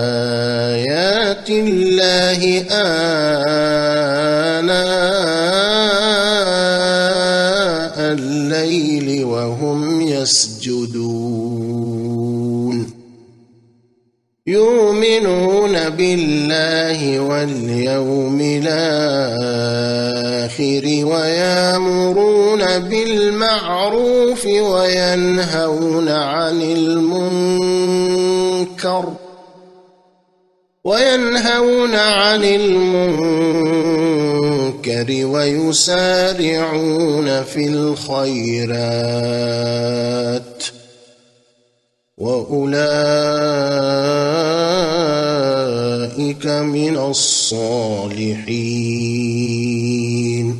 آيات الله آناء يسجدون يؤمنون بالله واليوم الآخر ويأمرون بالمعروف وينهون عن المنكر ويسارعون في الخيرات وأولئك من الصالحين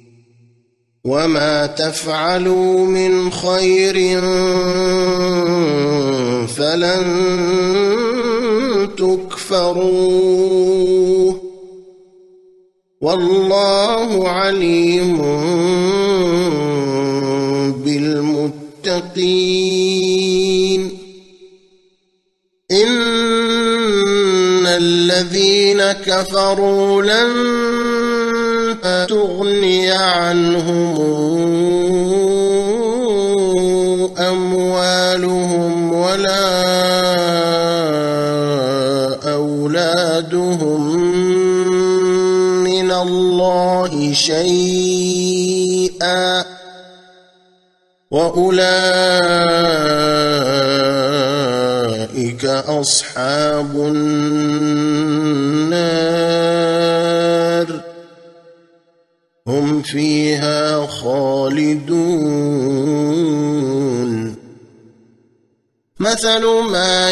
وما تفعلوا من خير فلن تكفروه والله عليم بالمتقين إن الذين كفروا لن تغني عنهم أموالهم ولا أولادهم من الله شيئا وأولئك أصحاب النار هم فيها خالدون مثل ما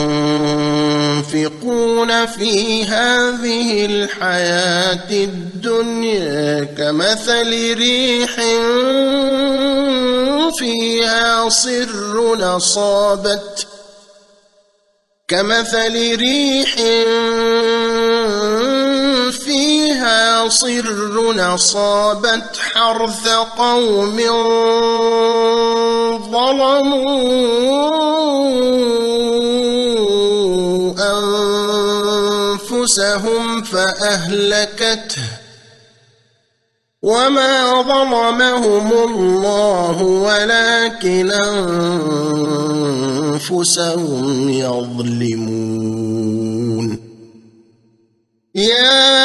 ينفقون في هذه الحياة الدنيا كمثل ريح فيها صر أصابت حرث قوم ظلموا أنفسهم فأهلكته وما ظلمهم الله ولكن أنفسهم يظلمون يا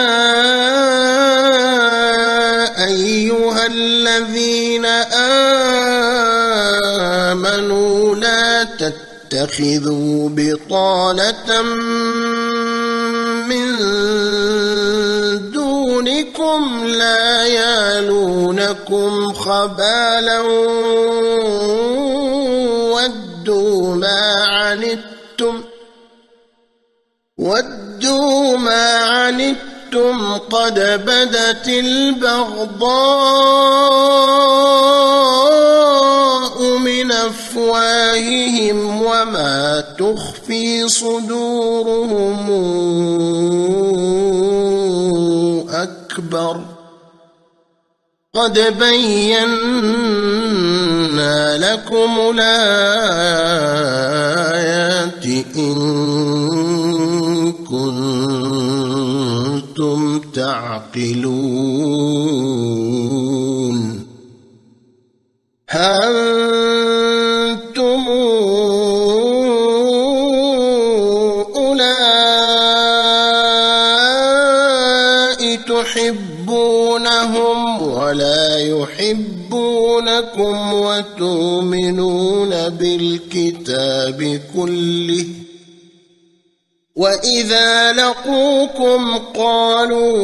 أيها الذين آمنوا لا تتخذوا بطانة من دونكم لا يالونكم خبالا ودوا ما عنتم قد بدت البغضاء من أفواههم وما تخفي صدورهم أكبر قد بينا لكم الآيات إن كنتم تعقلون ها أنتم أولئك تحبونهم ولا يحبونكم وتؤمنون بالكتاب كله وإذا لقوكم قالوا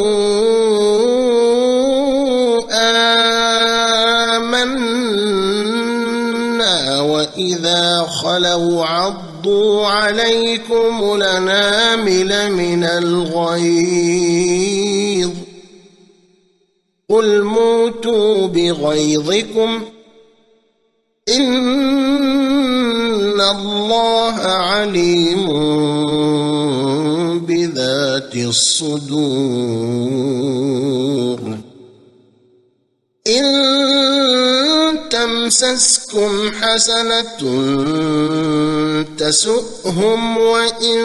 آمنا وإذا خلوا عضوا عليكم الأنامل من الغيظ قل موتوا بغيظكم إن الله عليم بذات الصدور إن تمسسكم حسنة تسؤهم وإن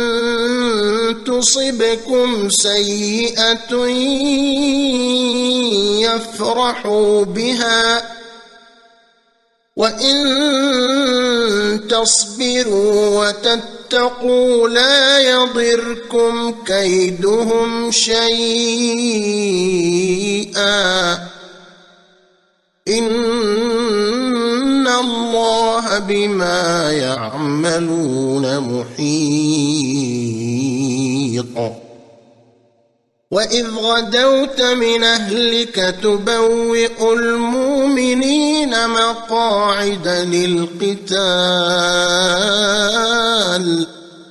تصبكم سيئة يفرحوا بها وإن تصبروا وتتقوا لا يضركم كيدهم شيئا إن الله بما يعملون محيط وإذ غدوت من أهلك تبوئ المؤمنين مقاعد للقتال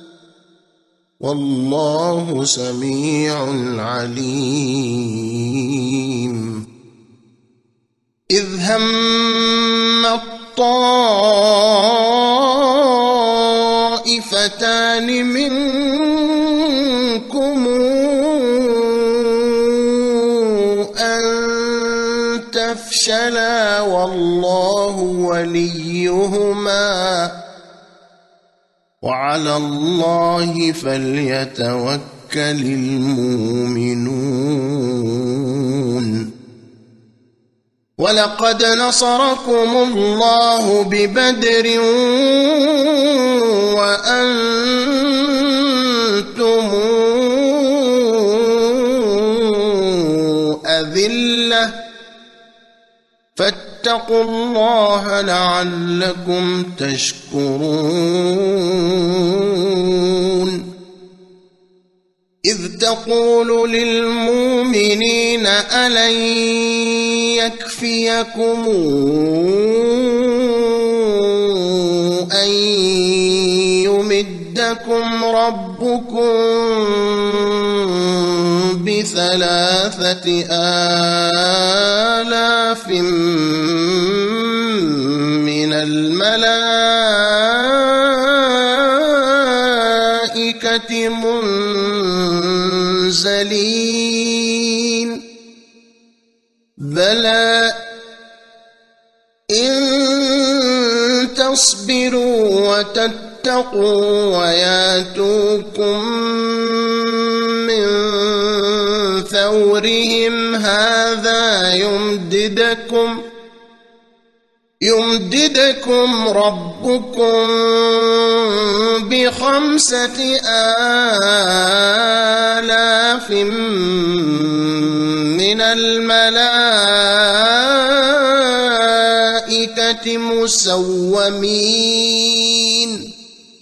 والله سميع عليم إذ هم الطائفتان منكم تفشلا والله وليهما وعلى الله فليتوكل المؤمنون ولقد نصركم الله ببدر وأنتم أذلة فاتقوا الله لعلكم تشكرون إذ تقول للمؤمنين ألن يكفيكم أن يمدكم ربكم ب3,000 من الملائكة منزلين بلى إن تصبروا وتتقوا وياتوكم من فورهم هذا يمددكم ربكم ب5,000 من الملائكة مسومين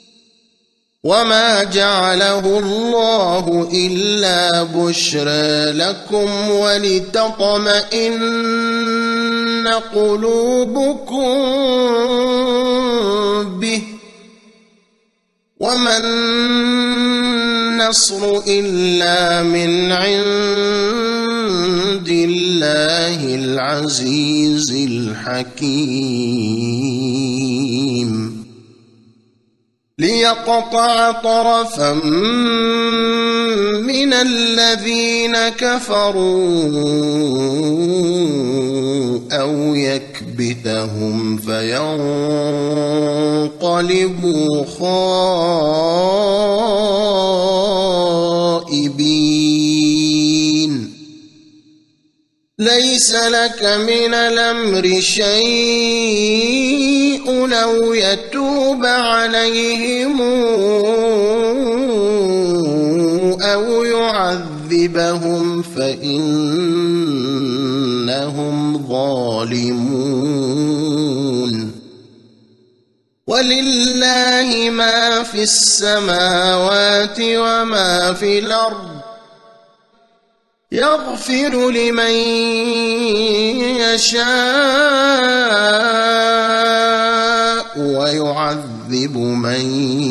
وما جعله الله إلا بشرى لكم ولتطمئن قلوبكم به وما النصر إلا من عند الله العزيز الحكيم ليقطع طرفا من الذين كفروا أو يكبتهم فينقلبوا خائبين ليس لك من الأمر شيء أو يتوب عليهم أو يعذبهم فإنهم ظالمون ولله ما في السماوات وما في الأرض يغفر لمن يشاء ويعذب من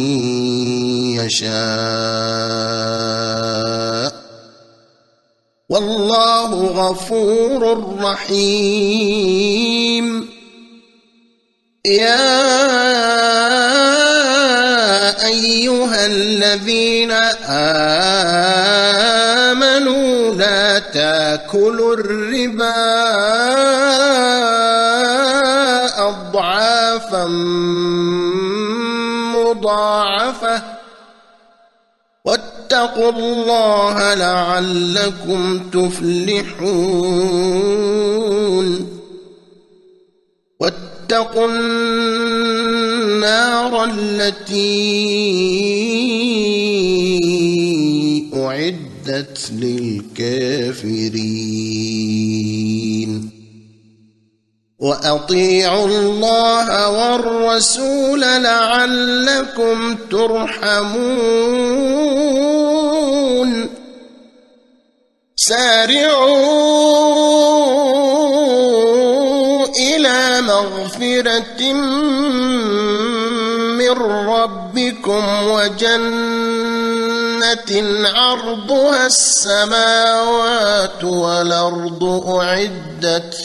يشاء والله غفور رحيم يا أيها الذين آمنوا لا تأكلوا الربا أضعافا مضاعفة واتقوا الله لعلكم تفلحون واتقوا النار التي أعدت للكافرين وأطيعوا الله والرسول لعلكم ترحمون سارعوا إلى مغفرة من ربكم وجنة عرضها السماوات والأرض أعدت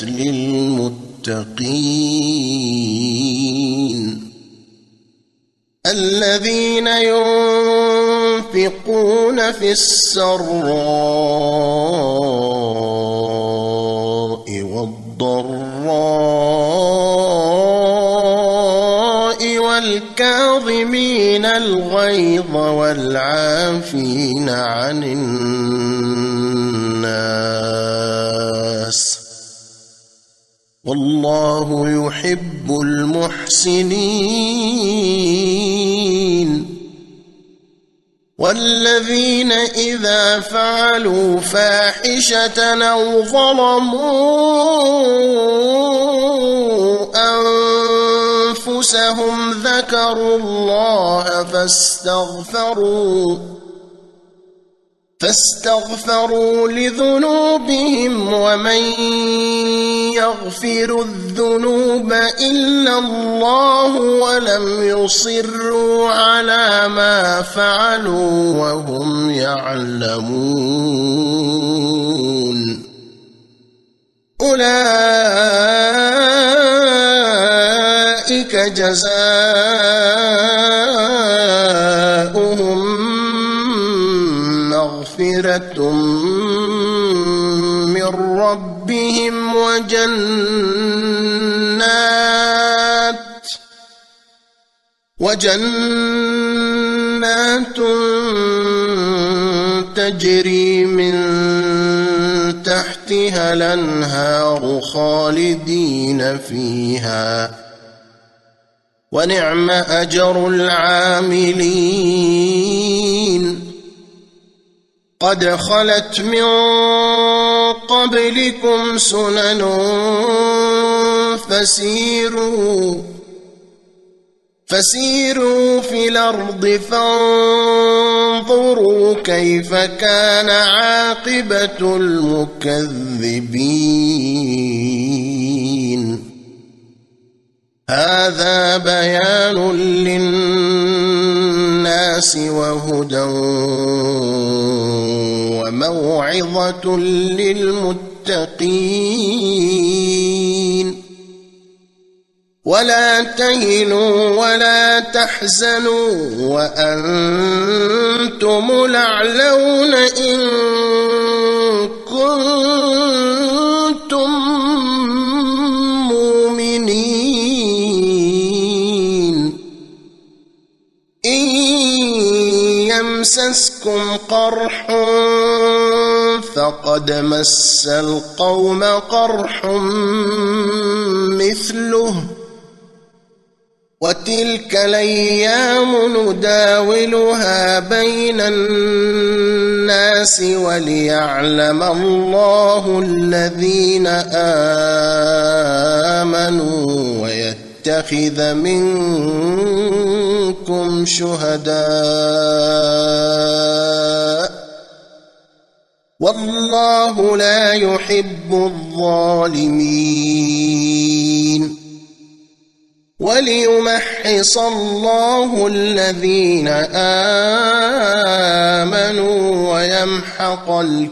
للمتقين الذين ينفقون في السراء والضراء والكاظمين الغيظ والعافين عن الناس والله يحب المحسنين والذين إذا فعلوا فاحشة أو ظلموا أنفسهم ذكروا الله فاستغفروا لذنوبهم ومن يغفر الذنوب إلا الله ولم يصروا على ما فعلوا وهم يعلمون أولئك جزاؤهم مغفرة من ربهم وجنات تجري من تحتها الأنهار خالدين فيها ونعم أجر العاملين قد خلت من قبلكم سنن فسيروا في الأرض فانظروا كيف كان عاقبة المكذبين هذا بيان للناس وهدى وموعظة للمتقين ولا تهنوا ولا تحزنوا وأنتم الأعلون إن كنتم مؤمنين إن يمسسكم قرح فقد مس القوم قرح مثله وتلك الأيام نداولها بين الناس وليعلم الله الذين آمنوا ويتخذ منكم شهداء والله لا يحب الظالمين وليمحص الله الذين آمنوا ويمحق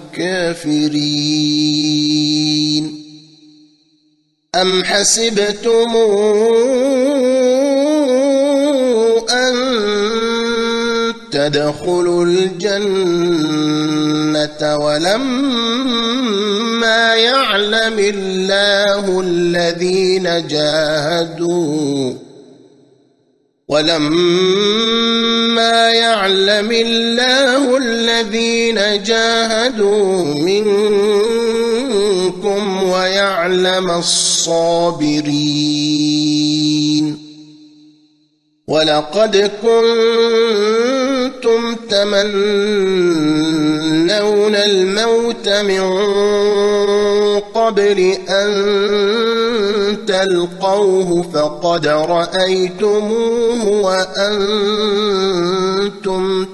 الكافرين أم حسبتم أن تدخلوا الجنة ولما يعلم الله الذين جاهدوا منكم ويعلم الصابرين ولقد كنتم تمنون الموت من قبل أن تلقوه فقد رأيتموه وأنتم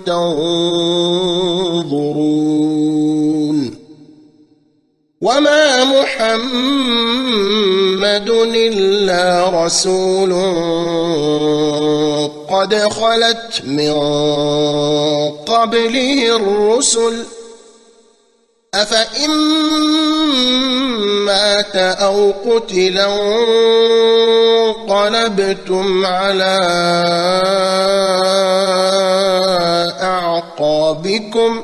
تنظرون وما محمد إلا رسول قد خلت من قبله الرسل أفإن مات أو قتل انقلبتم على أعقابكم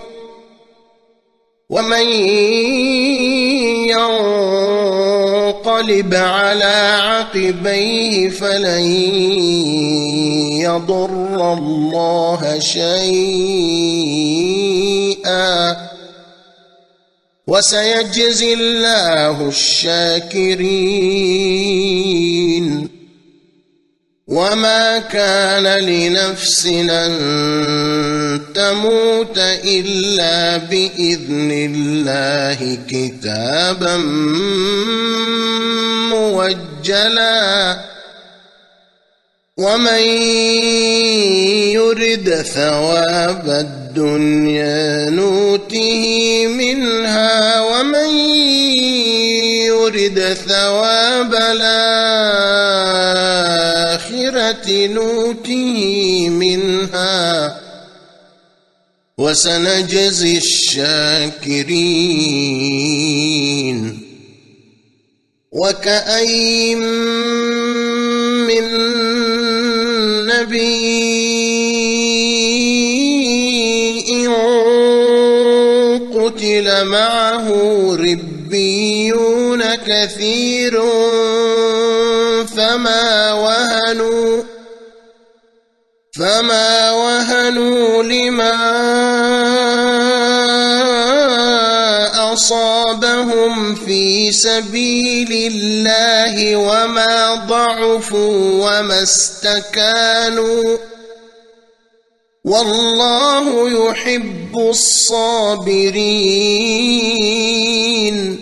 ومن ينقلب على عقبيه فلن يضر الله شيئا وسيجزي الله الشاكرين وما كان لنفس أن تموت إلا بإذن الله كتابا موجلا ومن يرد ثواب الدنيا نوته منها ومن يرد ثواب الآخرة نوته منها وسنجزي الشاكرين وكأين من نبي قتل معه ربيون كثير فما وهنوا لما أصابهم في سبيل الله وما ضعفوا وما استكانوا والله يحب الصابرين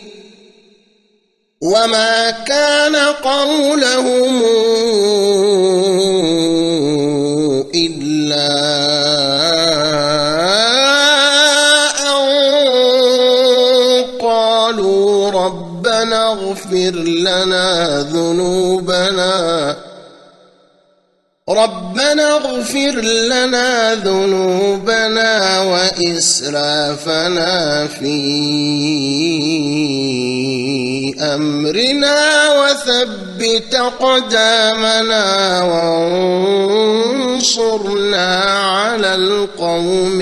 وما كان قولهم إلا أن قالوا ربنا اغفر لنا ذنوبنا وإسرافنا في أمرنا وثبت أقدامنا وانصرنا على القوم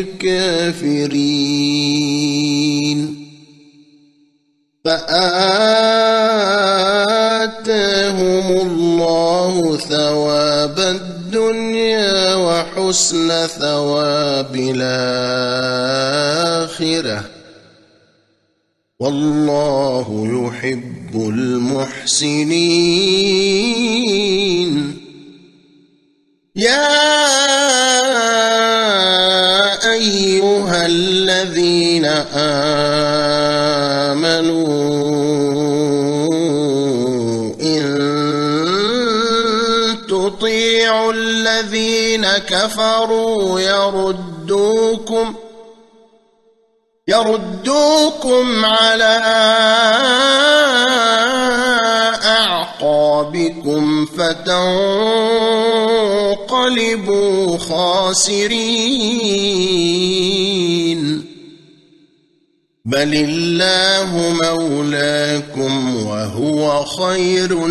الكافرين فآتاهم الله ثواب الدنيا وحسن ثواب الآخرة والله يحب المحسنين يا أيها الذين آمنوا إن تطيعوا الذين كفروا يردوكم على أعقابكم فتنقلبوا خاسرين بل الله مولاكم وهو خير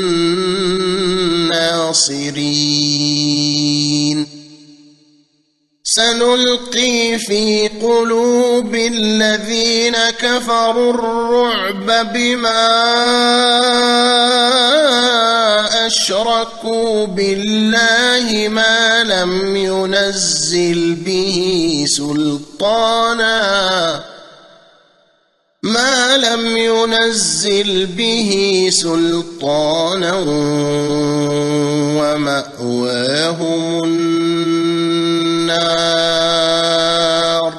الناصرين سنلقي في قلوب الذين كفروا الرعب بما أشركوا بالله ما لم ينزل به سلطانا ما لم ينزل به سلطانا ومأواهم النار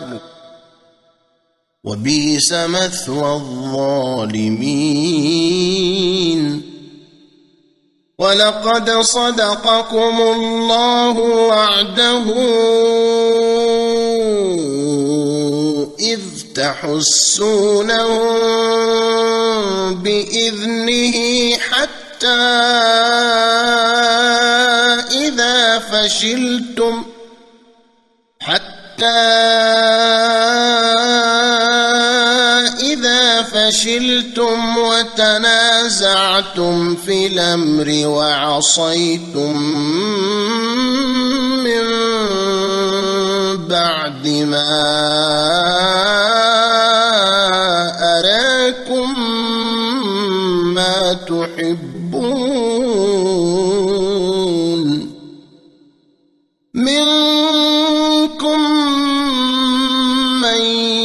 وبئس مثوى الظالمين ولقد صدقكم الله وعده إذ تحسونهم بإذنه حتى إذا فشلتم وتنازعتم في الأمر وعصيتم من بعد ما أراكم ما تحبون منكم من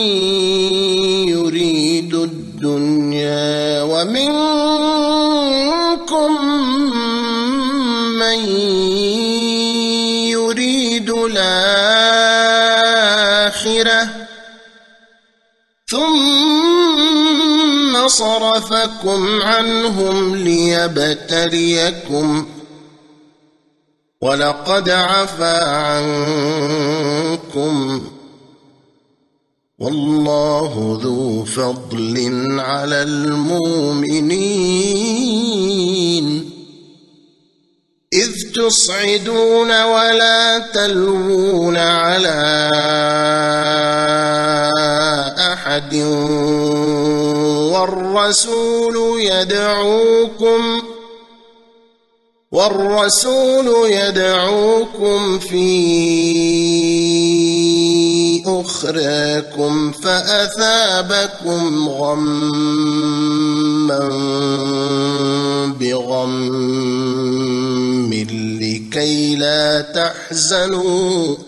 يريد الدنيا ومنكم من يريد الآخرة ثم صرفكم عنهم ليبتليكم ولقد عفا عنكم والله ذو فضل على المؤمنين إذ تصعدون ولا تلوون على أحد والرسول يدعوكم في أخراكم فأثابكم غما بغم لكي لا تحزنوا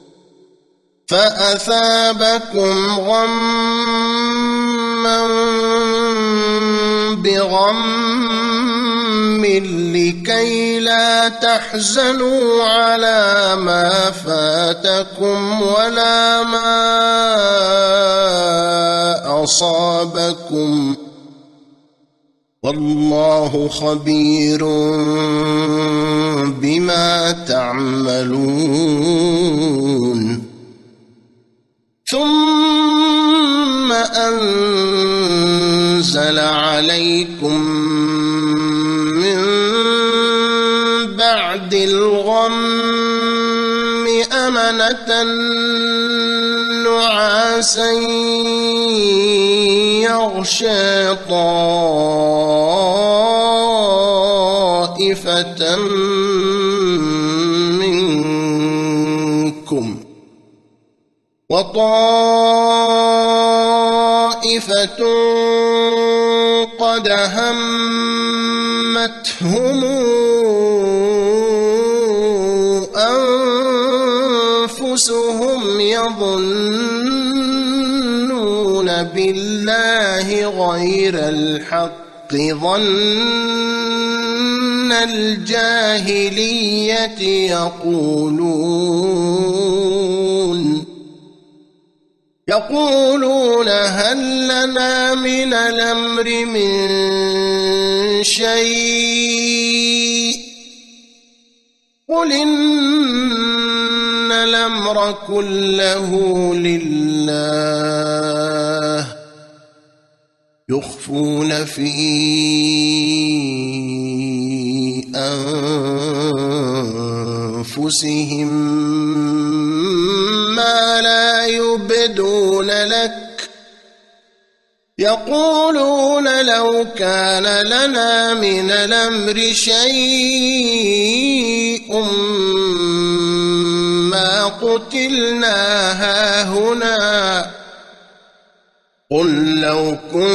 لكي لا تحزنوا على ما فاتكم ولا ما أصابكم والله خبير بما تعملون ثم أنزل عليكم من بعد الغم أمنة نعاسا يغشى طائفة منكم وطائفة قد همتهم أنفسهم يظنون بالله غير الحق ظن الجاهلية يقولون هل لنا من الأمر من شيء قل إن الأمر كله لله يخفون في أنفسهم ما لا يبدون لك يقولون لو كان لنا من الأمر شيء ما قتلنا هاهنا قل لو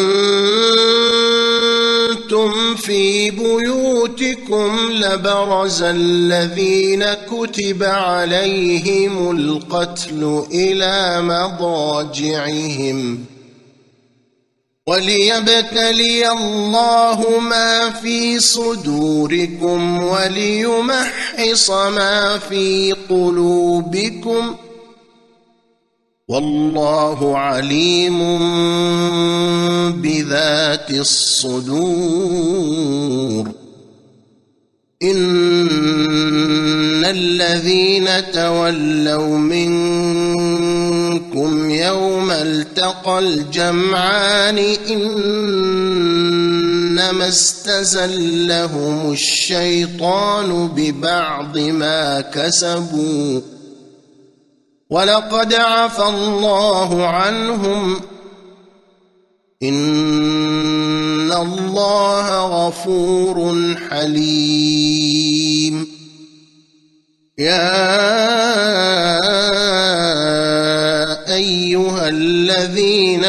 كنتم في بيوتكم لبرز الذين كتب عليهم القتل إلى مضاجعهم وليبتلي الله ما في صدوركم وليمحص ما في قلوبكم والله عليم بذات الصدور. إن الذين تولوا منكم يوم التقى الجمعان إنما استزلهم الشيطان ببعض ما كسبوا ولقد عفى الله عنهم إن الله غفور حليم. يا أيها الذين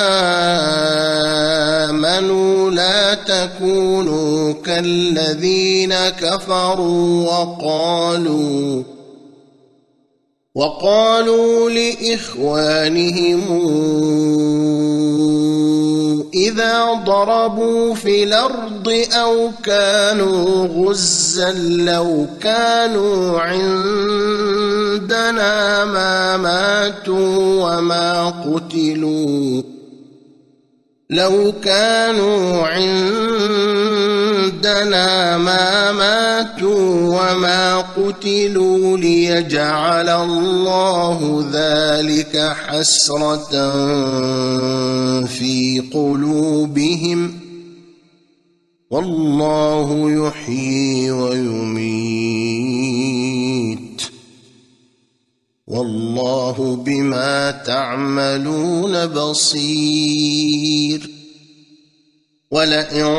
آمنوا لا تكونوا كالذين كفروا وقالوا لإخوانهم إذا ضربوا في الأرض أو كانوا غزا لو كانوا عندنا ما ماتوا وما قتلوا ليجعل الله ذلك حسرة في قلوبهم والله يحيي ويميت والله بما تعملون بصير. ولئن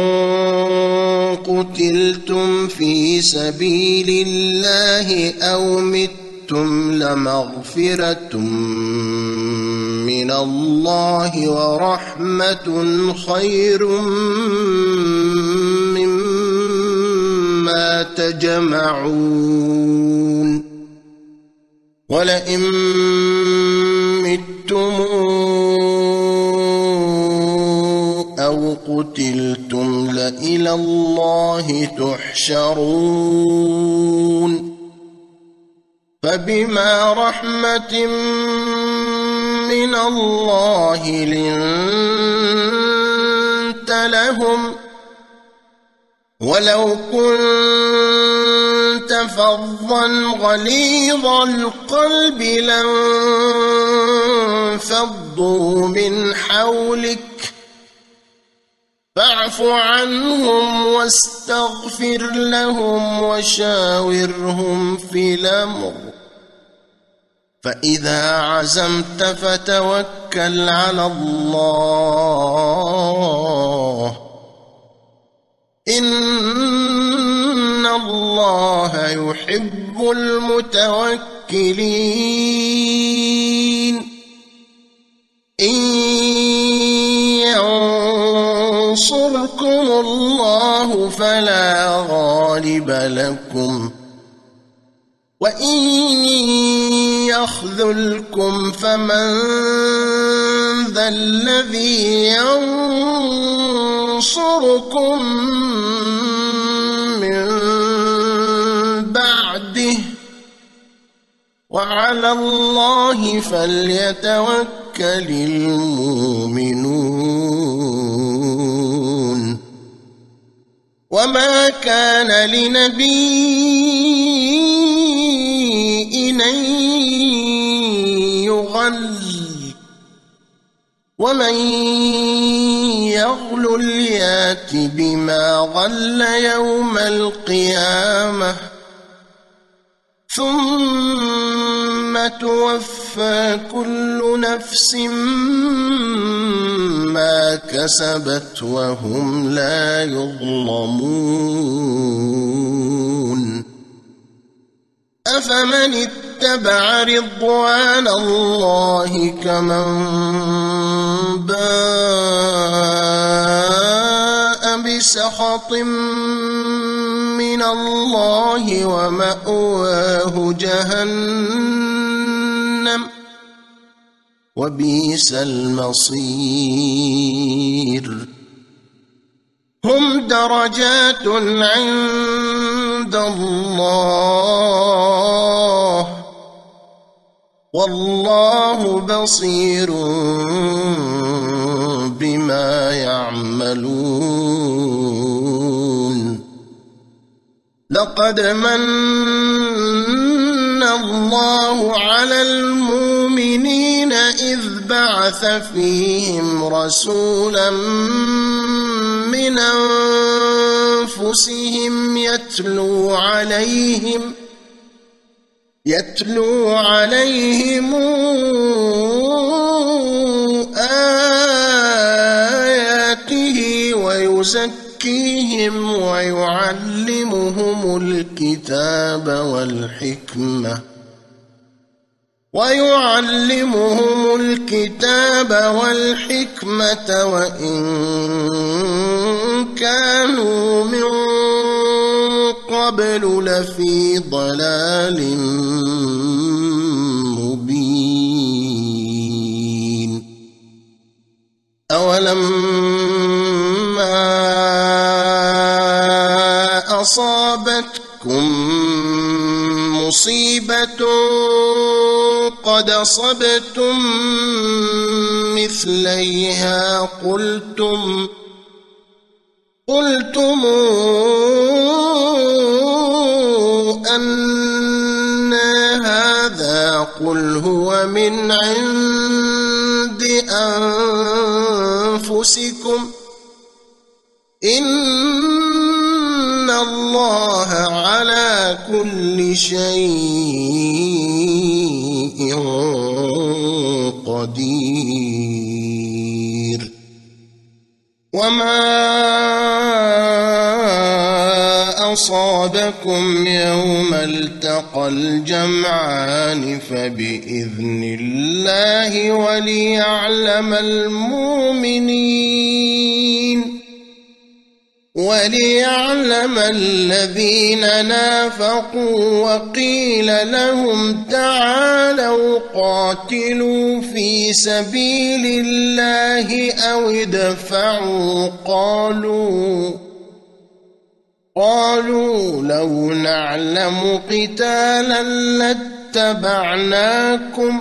قتلتم في سبيل الله أو متم لمغفرة من الله ورحمة خير مما تجمعون. ولئن متم أو قتلتم لإلى الله تحشرون. فبما رحمة من الله لنت لهم ولو كنت فظا غليظ القلب لانفضوا من حولك فاعف عنهم واستغفر لهم وشاورهم في الأمر فإذا عزمت فتوكل على الله إن الله يحب المتوكلين. إن ينصركم الله فلا غالب لكم وإن يخذلكم فمن ذا الذي ينصركم من بعده وعلى الله فليتوكل المؤمنون. وما كان لنبي أن يغل ومن يغل يأت بما غل يوم القيامة ثم توفى كل نفس ما كسبت وهم لا يظلمون. أفمن اتبع رضوان الله كمن باء بسخط من الله ومأواه جهنم وبئس المصير هم درجات عند الله والله بصير بما يعملون لقد من الله على المؤمنين إذ بعث فيهم رسولا من أنفسهم يتلو عليهم آياته ويزكيهم ويعلمهم الكتاب والحكمة وإن كانوا من قبل لفي ضلال مبين أولما أصابتكم مصيبة قد أصبتم مثليها قلتم أن هذا قل هو من عند أنفسكم إن الله على كل شيء قدير وما أصابكم يوم التقى الجمعان فبإذن الله وليعلم الذين نافقوا وقيل لهم تعالوا قاتلوا في سبيل الله أو ادفعوا قالوا لو نعلم قتالا لاتبعناكم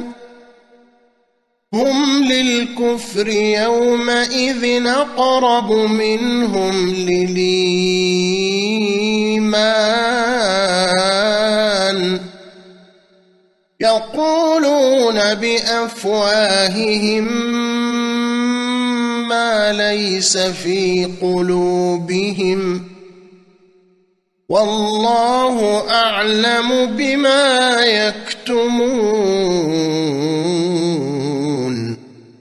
هم للكفر يومئذ أقرب منهم للإيمان يقولون بأفواههم ما ليس في قلوبهم والله أعلم بما يكتمون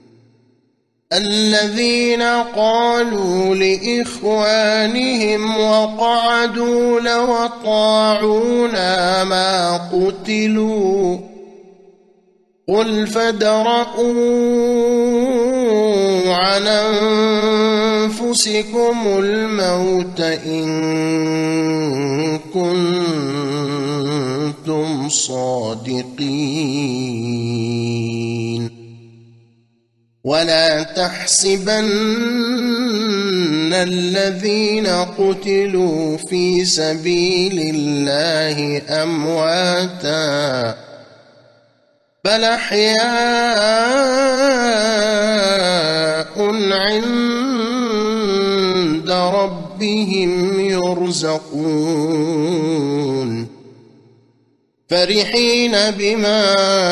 الذين قالوا لإخوانهم وقعدوا لو أطاعونا ما قتلوا قل فادرءوا عن أنفسكم الموت إن كنتم صادقين ولا تحسبن الذين قتلوا في سبيل الله أمواتا بل أحياء عند ربهم يرزقون فرحين بما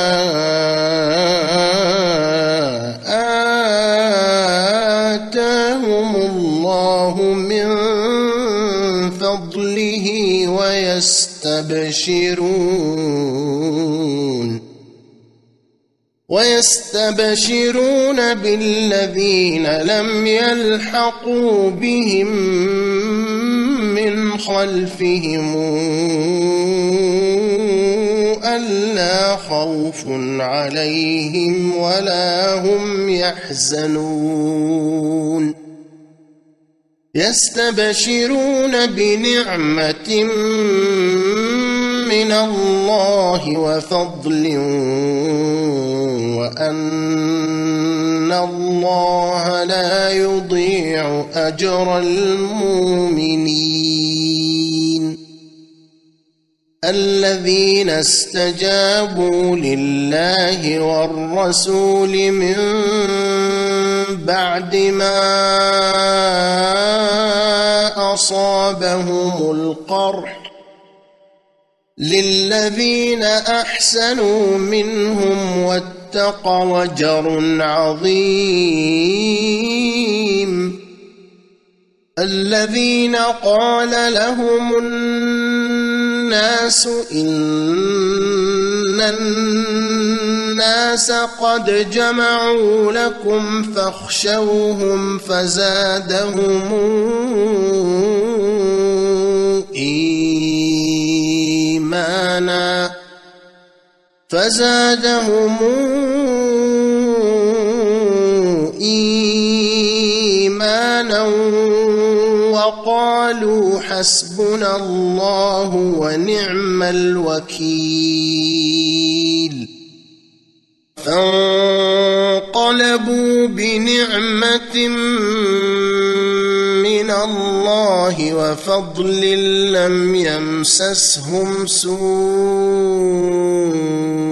آتاهم الله من فضله ويستبشرون بالذين لم يلحقوا بهم من خلفهم ألا خوف عليهم ولا هم يحزنون يستبشرون بنعمة من الله وفضل وأن الله لا يضيع أجر المؤمنين الذين استجابوا لله والرسول من بعد ما أصابهم القرح للذين أحسنوا منهم واتقوا أجر عظيم الذين قال لهم الناس إن الناس قد جمعوا لكم فاخشوهم فزادهم إيمانا وقالوا حسبنا الله ونعم الوكيل فانقلبوا بنعمة من الله وفضل لم يمسسهم سوء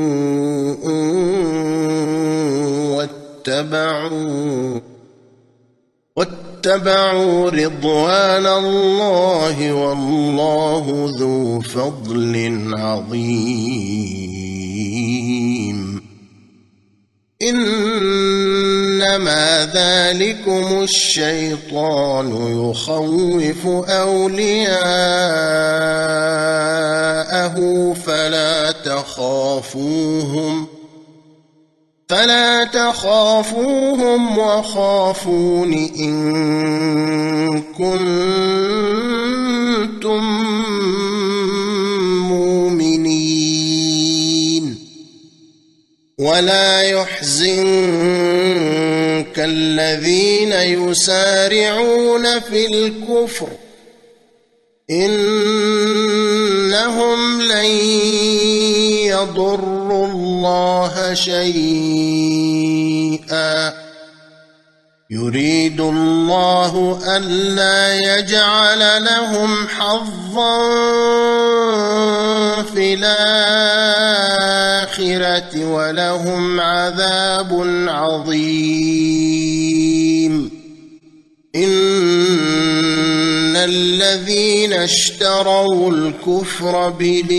واتبعوا رضوان الله والله ذو فضل عظيم إنما ذلكم الشيطان يخوف أولياءه فلا تخافوهم وخافون إن كنتم مؤمنين ولا يحزنك الذين يسارعون في الكفر إنهم لن يضروا الله شيئا يريد الله ألا يجعل لهم حظا في الآخرة ولهم عذاب عظيم إن الذين اشتروا الكفر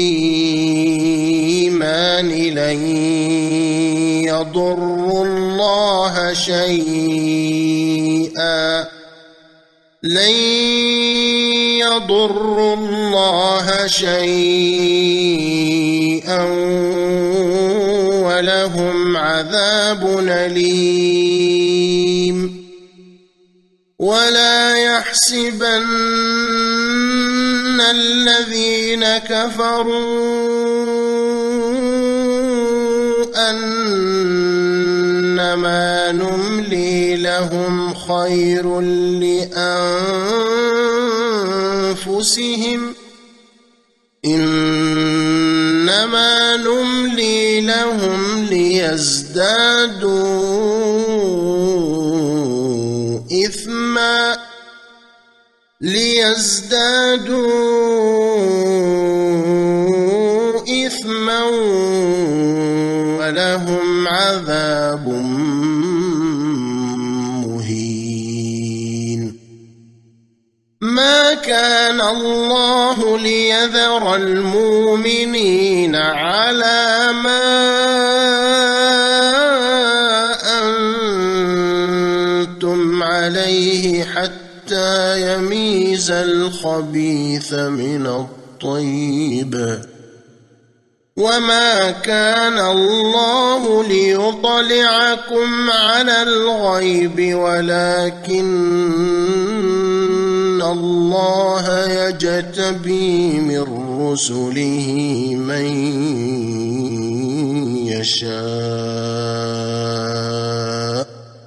بالإيمان لن يضروا الله شيئا ولهم عذاب أليم ولا يحسبن الذين كفروا أنما نملي لهم خير لأنفسهم إنما نملي لهم ليزدادوا إثما ولهم عذاب مهين ما كان الله ليذر المؤمنين على ما أنتم عليه حتى يميز الخبيث من الطيب وما كان الله ليطلعكم على الغيب ولكن الله يجتبي من رسله من يشاء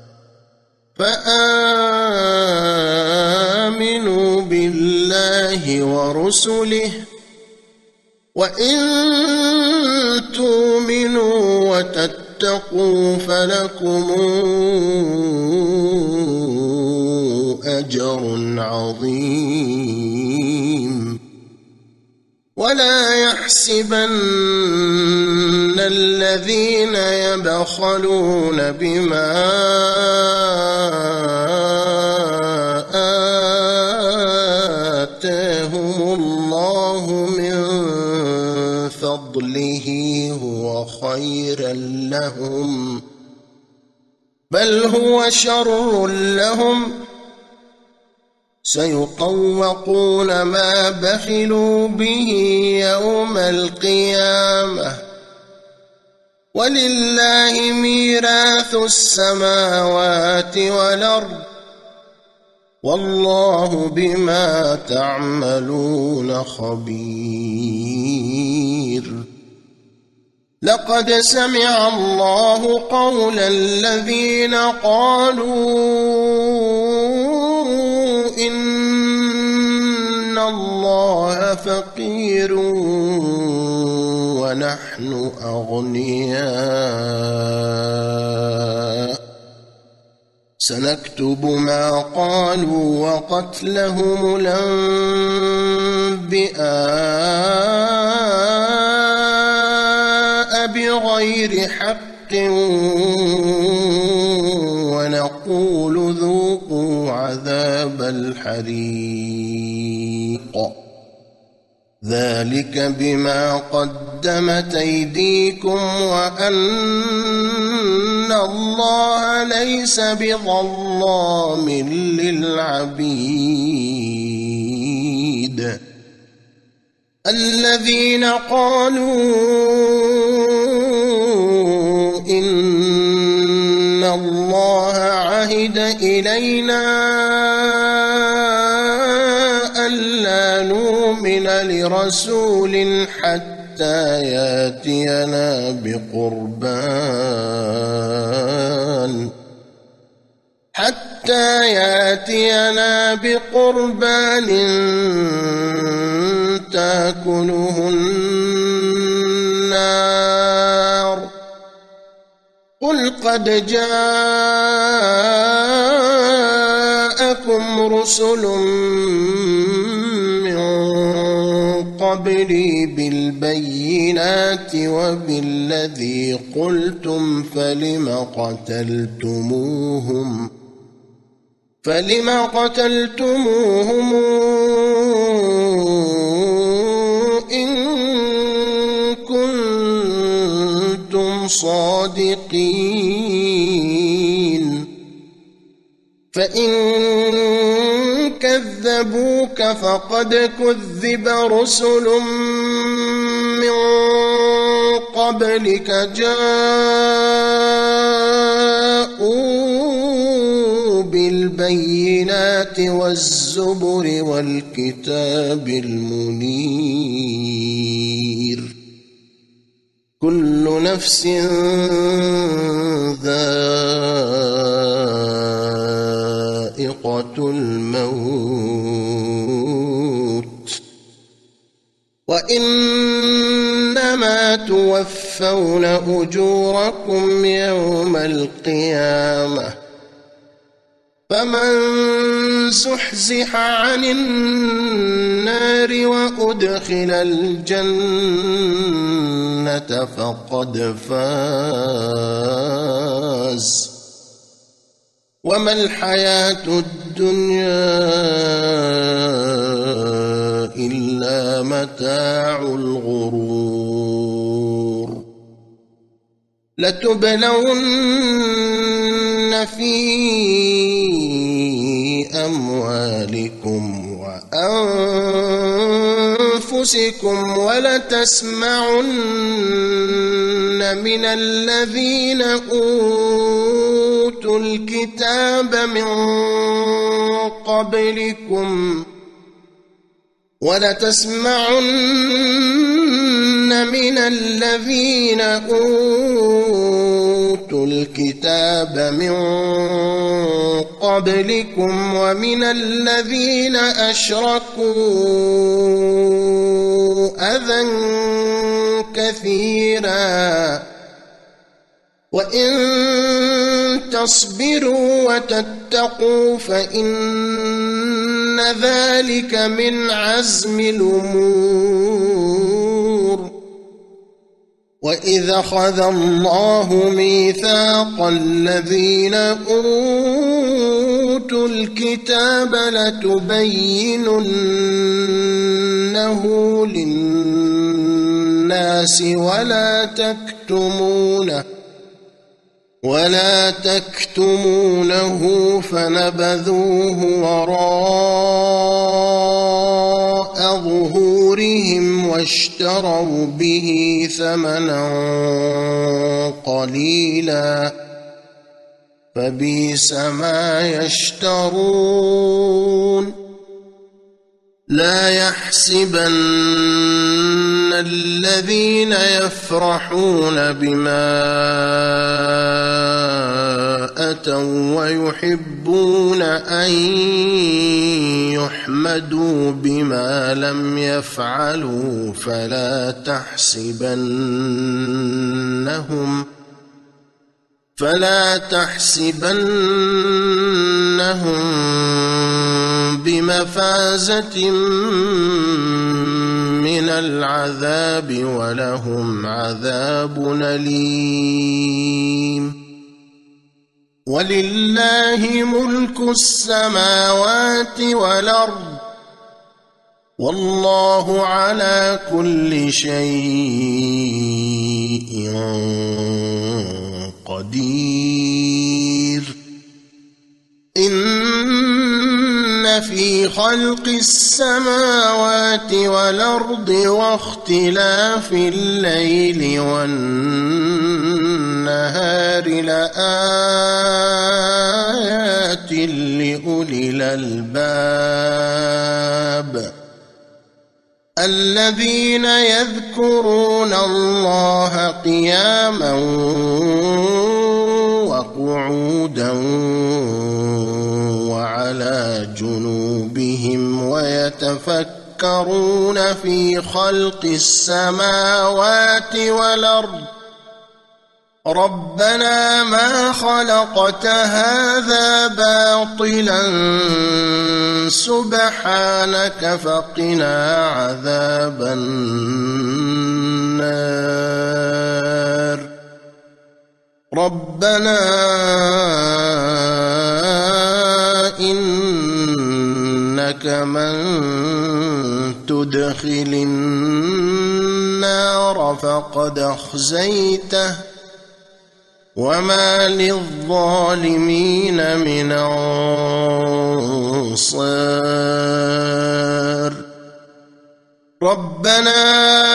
فآمنوا بالله ورسله وإن تؤمنوا واتقوا فلكم أجر عظيم. ولا يحسبن الذين يبخلون بما آتاهم الله من فضله هو خيرا لهم، بل هو شر لهم، سيطوقون ما بخلوا به يوم القيامة، ولله ميراث السماوات والأرض، والله بما تعملون خبير. لقد سمع الله قول الذين قالوا إن الله فقير ونحن أغنياء، سنكتب ما قالوا وقتلهم الأنبياء بغير حق، ونقول ذوقوا عذاب الحريق، ذلك بما قدمت أيديكم وأن الله ليس بظلام للعبيد. الذين قالوا إن الله عهد إلينا ألا نؤمن لرسول حتى ياتينا بقربان تاكله النار، قل قد جاءكم رسل من قبلي بالبينات وبالذي قلتم فلم قتلتموهم إن كنتم صادقين؟ فإن كذبوك فقد كذب رسل من قبلك جاءوا بالبينات والزبر والكتاب المنير، كل نفس ذائقة الموت، وإنما توفون أجوركم يوم القيامة، فمن زحزح عن النار وأدخل الجنة فقد فاز، وما الحياة الدنيا إلا متاع الغرور. لتبلون في أموالكم وأنفسكم ولتسمعن من الذين أوتوا الكتاب من قبلكم ومن الذين أشركوا أذى كثيرا وإن تصبروا وتتقوا فإن ذلك من عزم الأمور. وإذ أخذ الله ميثاق الذين أوتوا الكتاب لتبيننه للناس ولا تكتمونه فنبذوه وراء ظهورهم واشتروا به ثمنا قليلا فبئس ما يشترون. لا يحسبن الذين يفرحون بما أتوا ويحبون أن يحمدوا بما لم يفعلوا فلا تحسبنهم بمفازة من العذاب ولهم عذاب أليم. ولله ملك السماوات والأرض والله على كل شيء قدير. إن في خلق السماوات والأرض واختلاف الليل والنهار لآيات لأولي الألباب الذين يذكرون الله قياما وقعودا وعلى جنوبهم ويتفكرون في خلق السماوات والأرض ربنا ما خلقت هذا باطلا سبحانك فقنا عذاب النار. ربنا إنك من تدخل النار فقد أخزيته وما للظالمين من أنصار. ربنا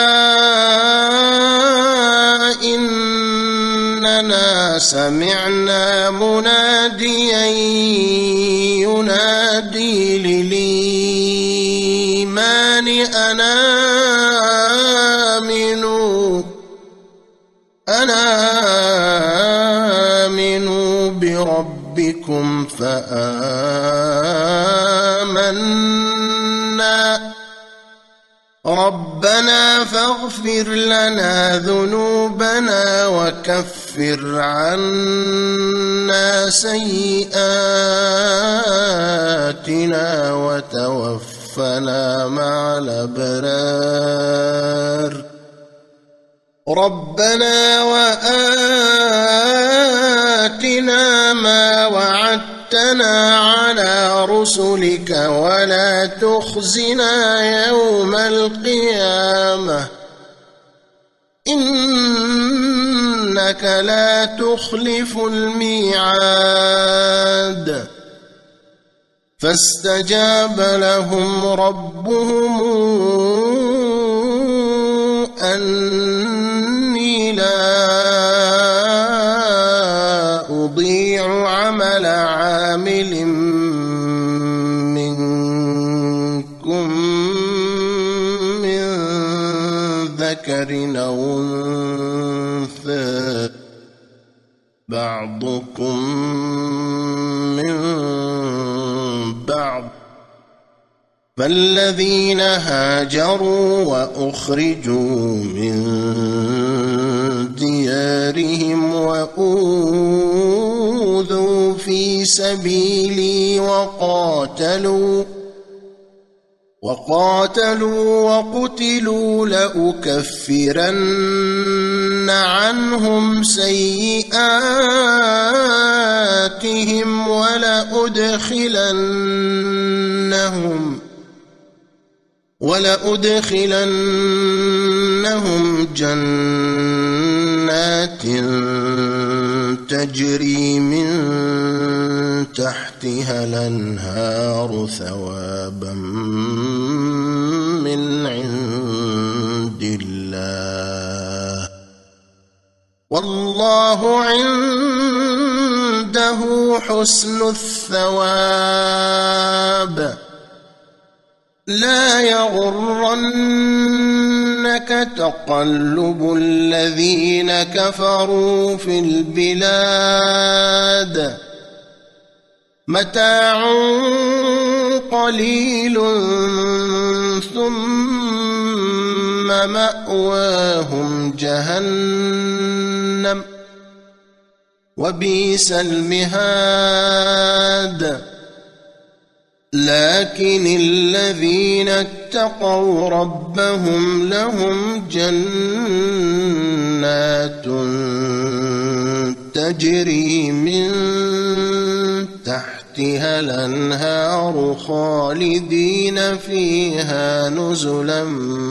إننا سمعنا مناديا ينادي للإيمان أن آمنوا بربكم فآمنا. ربنا فاغفر لنا ذنوبنا وكفر عنا سيئاتنا وتوفنا مع الأبرار. ربنا وآتنا ما وعدتنا على رسلك ولا تخزنا يوم القيامة إنك لا تخلف الميعاد. فاستجاب لهم ربهم أني لا أضيع عمل عامل منكم من ذكر أو أنثى بعضكم من بعض فالذين هاجروا وأخرجوا من ديارهم وأوذوا في سبيلي وقاتلوا وقتلوا لأكفرن عنهم سيئاتهم ولأدخلنهم جنات تجري من تحتها الأنهار ثوابا من عند الله والله عنده حسن الثواب. لا يغرنك تقلب الذين كفروا في البلاد متاع قليل ثم مأواهم جهنم وبئس المهاد. لكن الذين اتقوا ربهم لهم جنات تجري من تحتها الأنهار خالدين فيها نزلا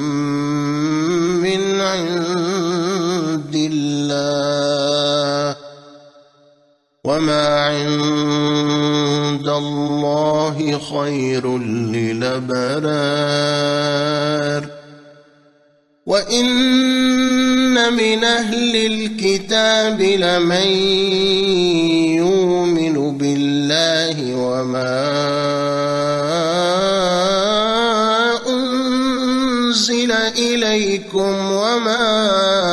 من عند الله وما عند الله خير للأبرار. وإن من أهل الكتاب لمن يؤمن بالله وما أنزل إليكم وما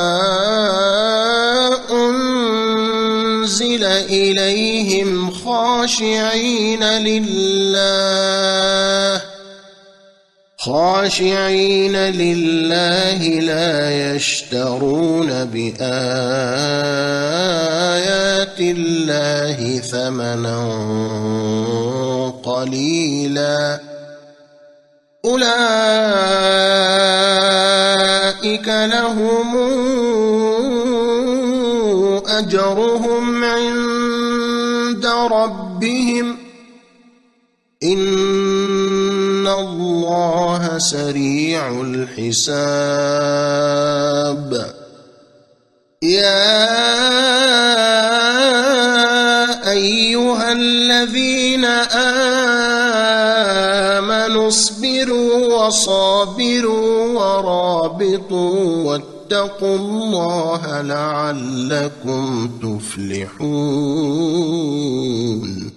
أنزل إليهم خاشعين لله لا يشترون بآيات الله ثمنا قليلا أولئك لهم أجرهم عند ربهم إن الله سريع الحساب. يا أيها الذين آمنوا اصبروا وصابروا ورابطوا واتقوا الله لعلكم تفلحون.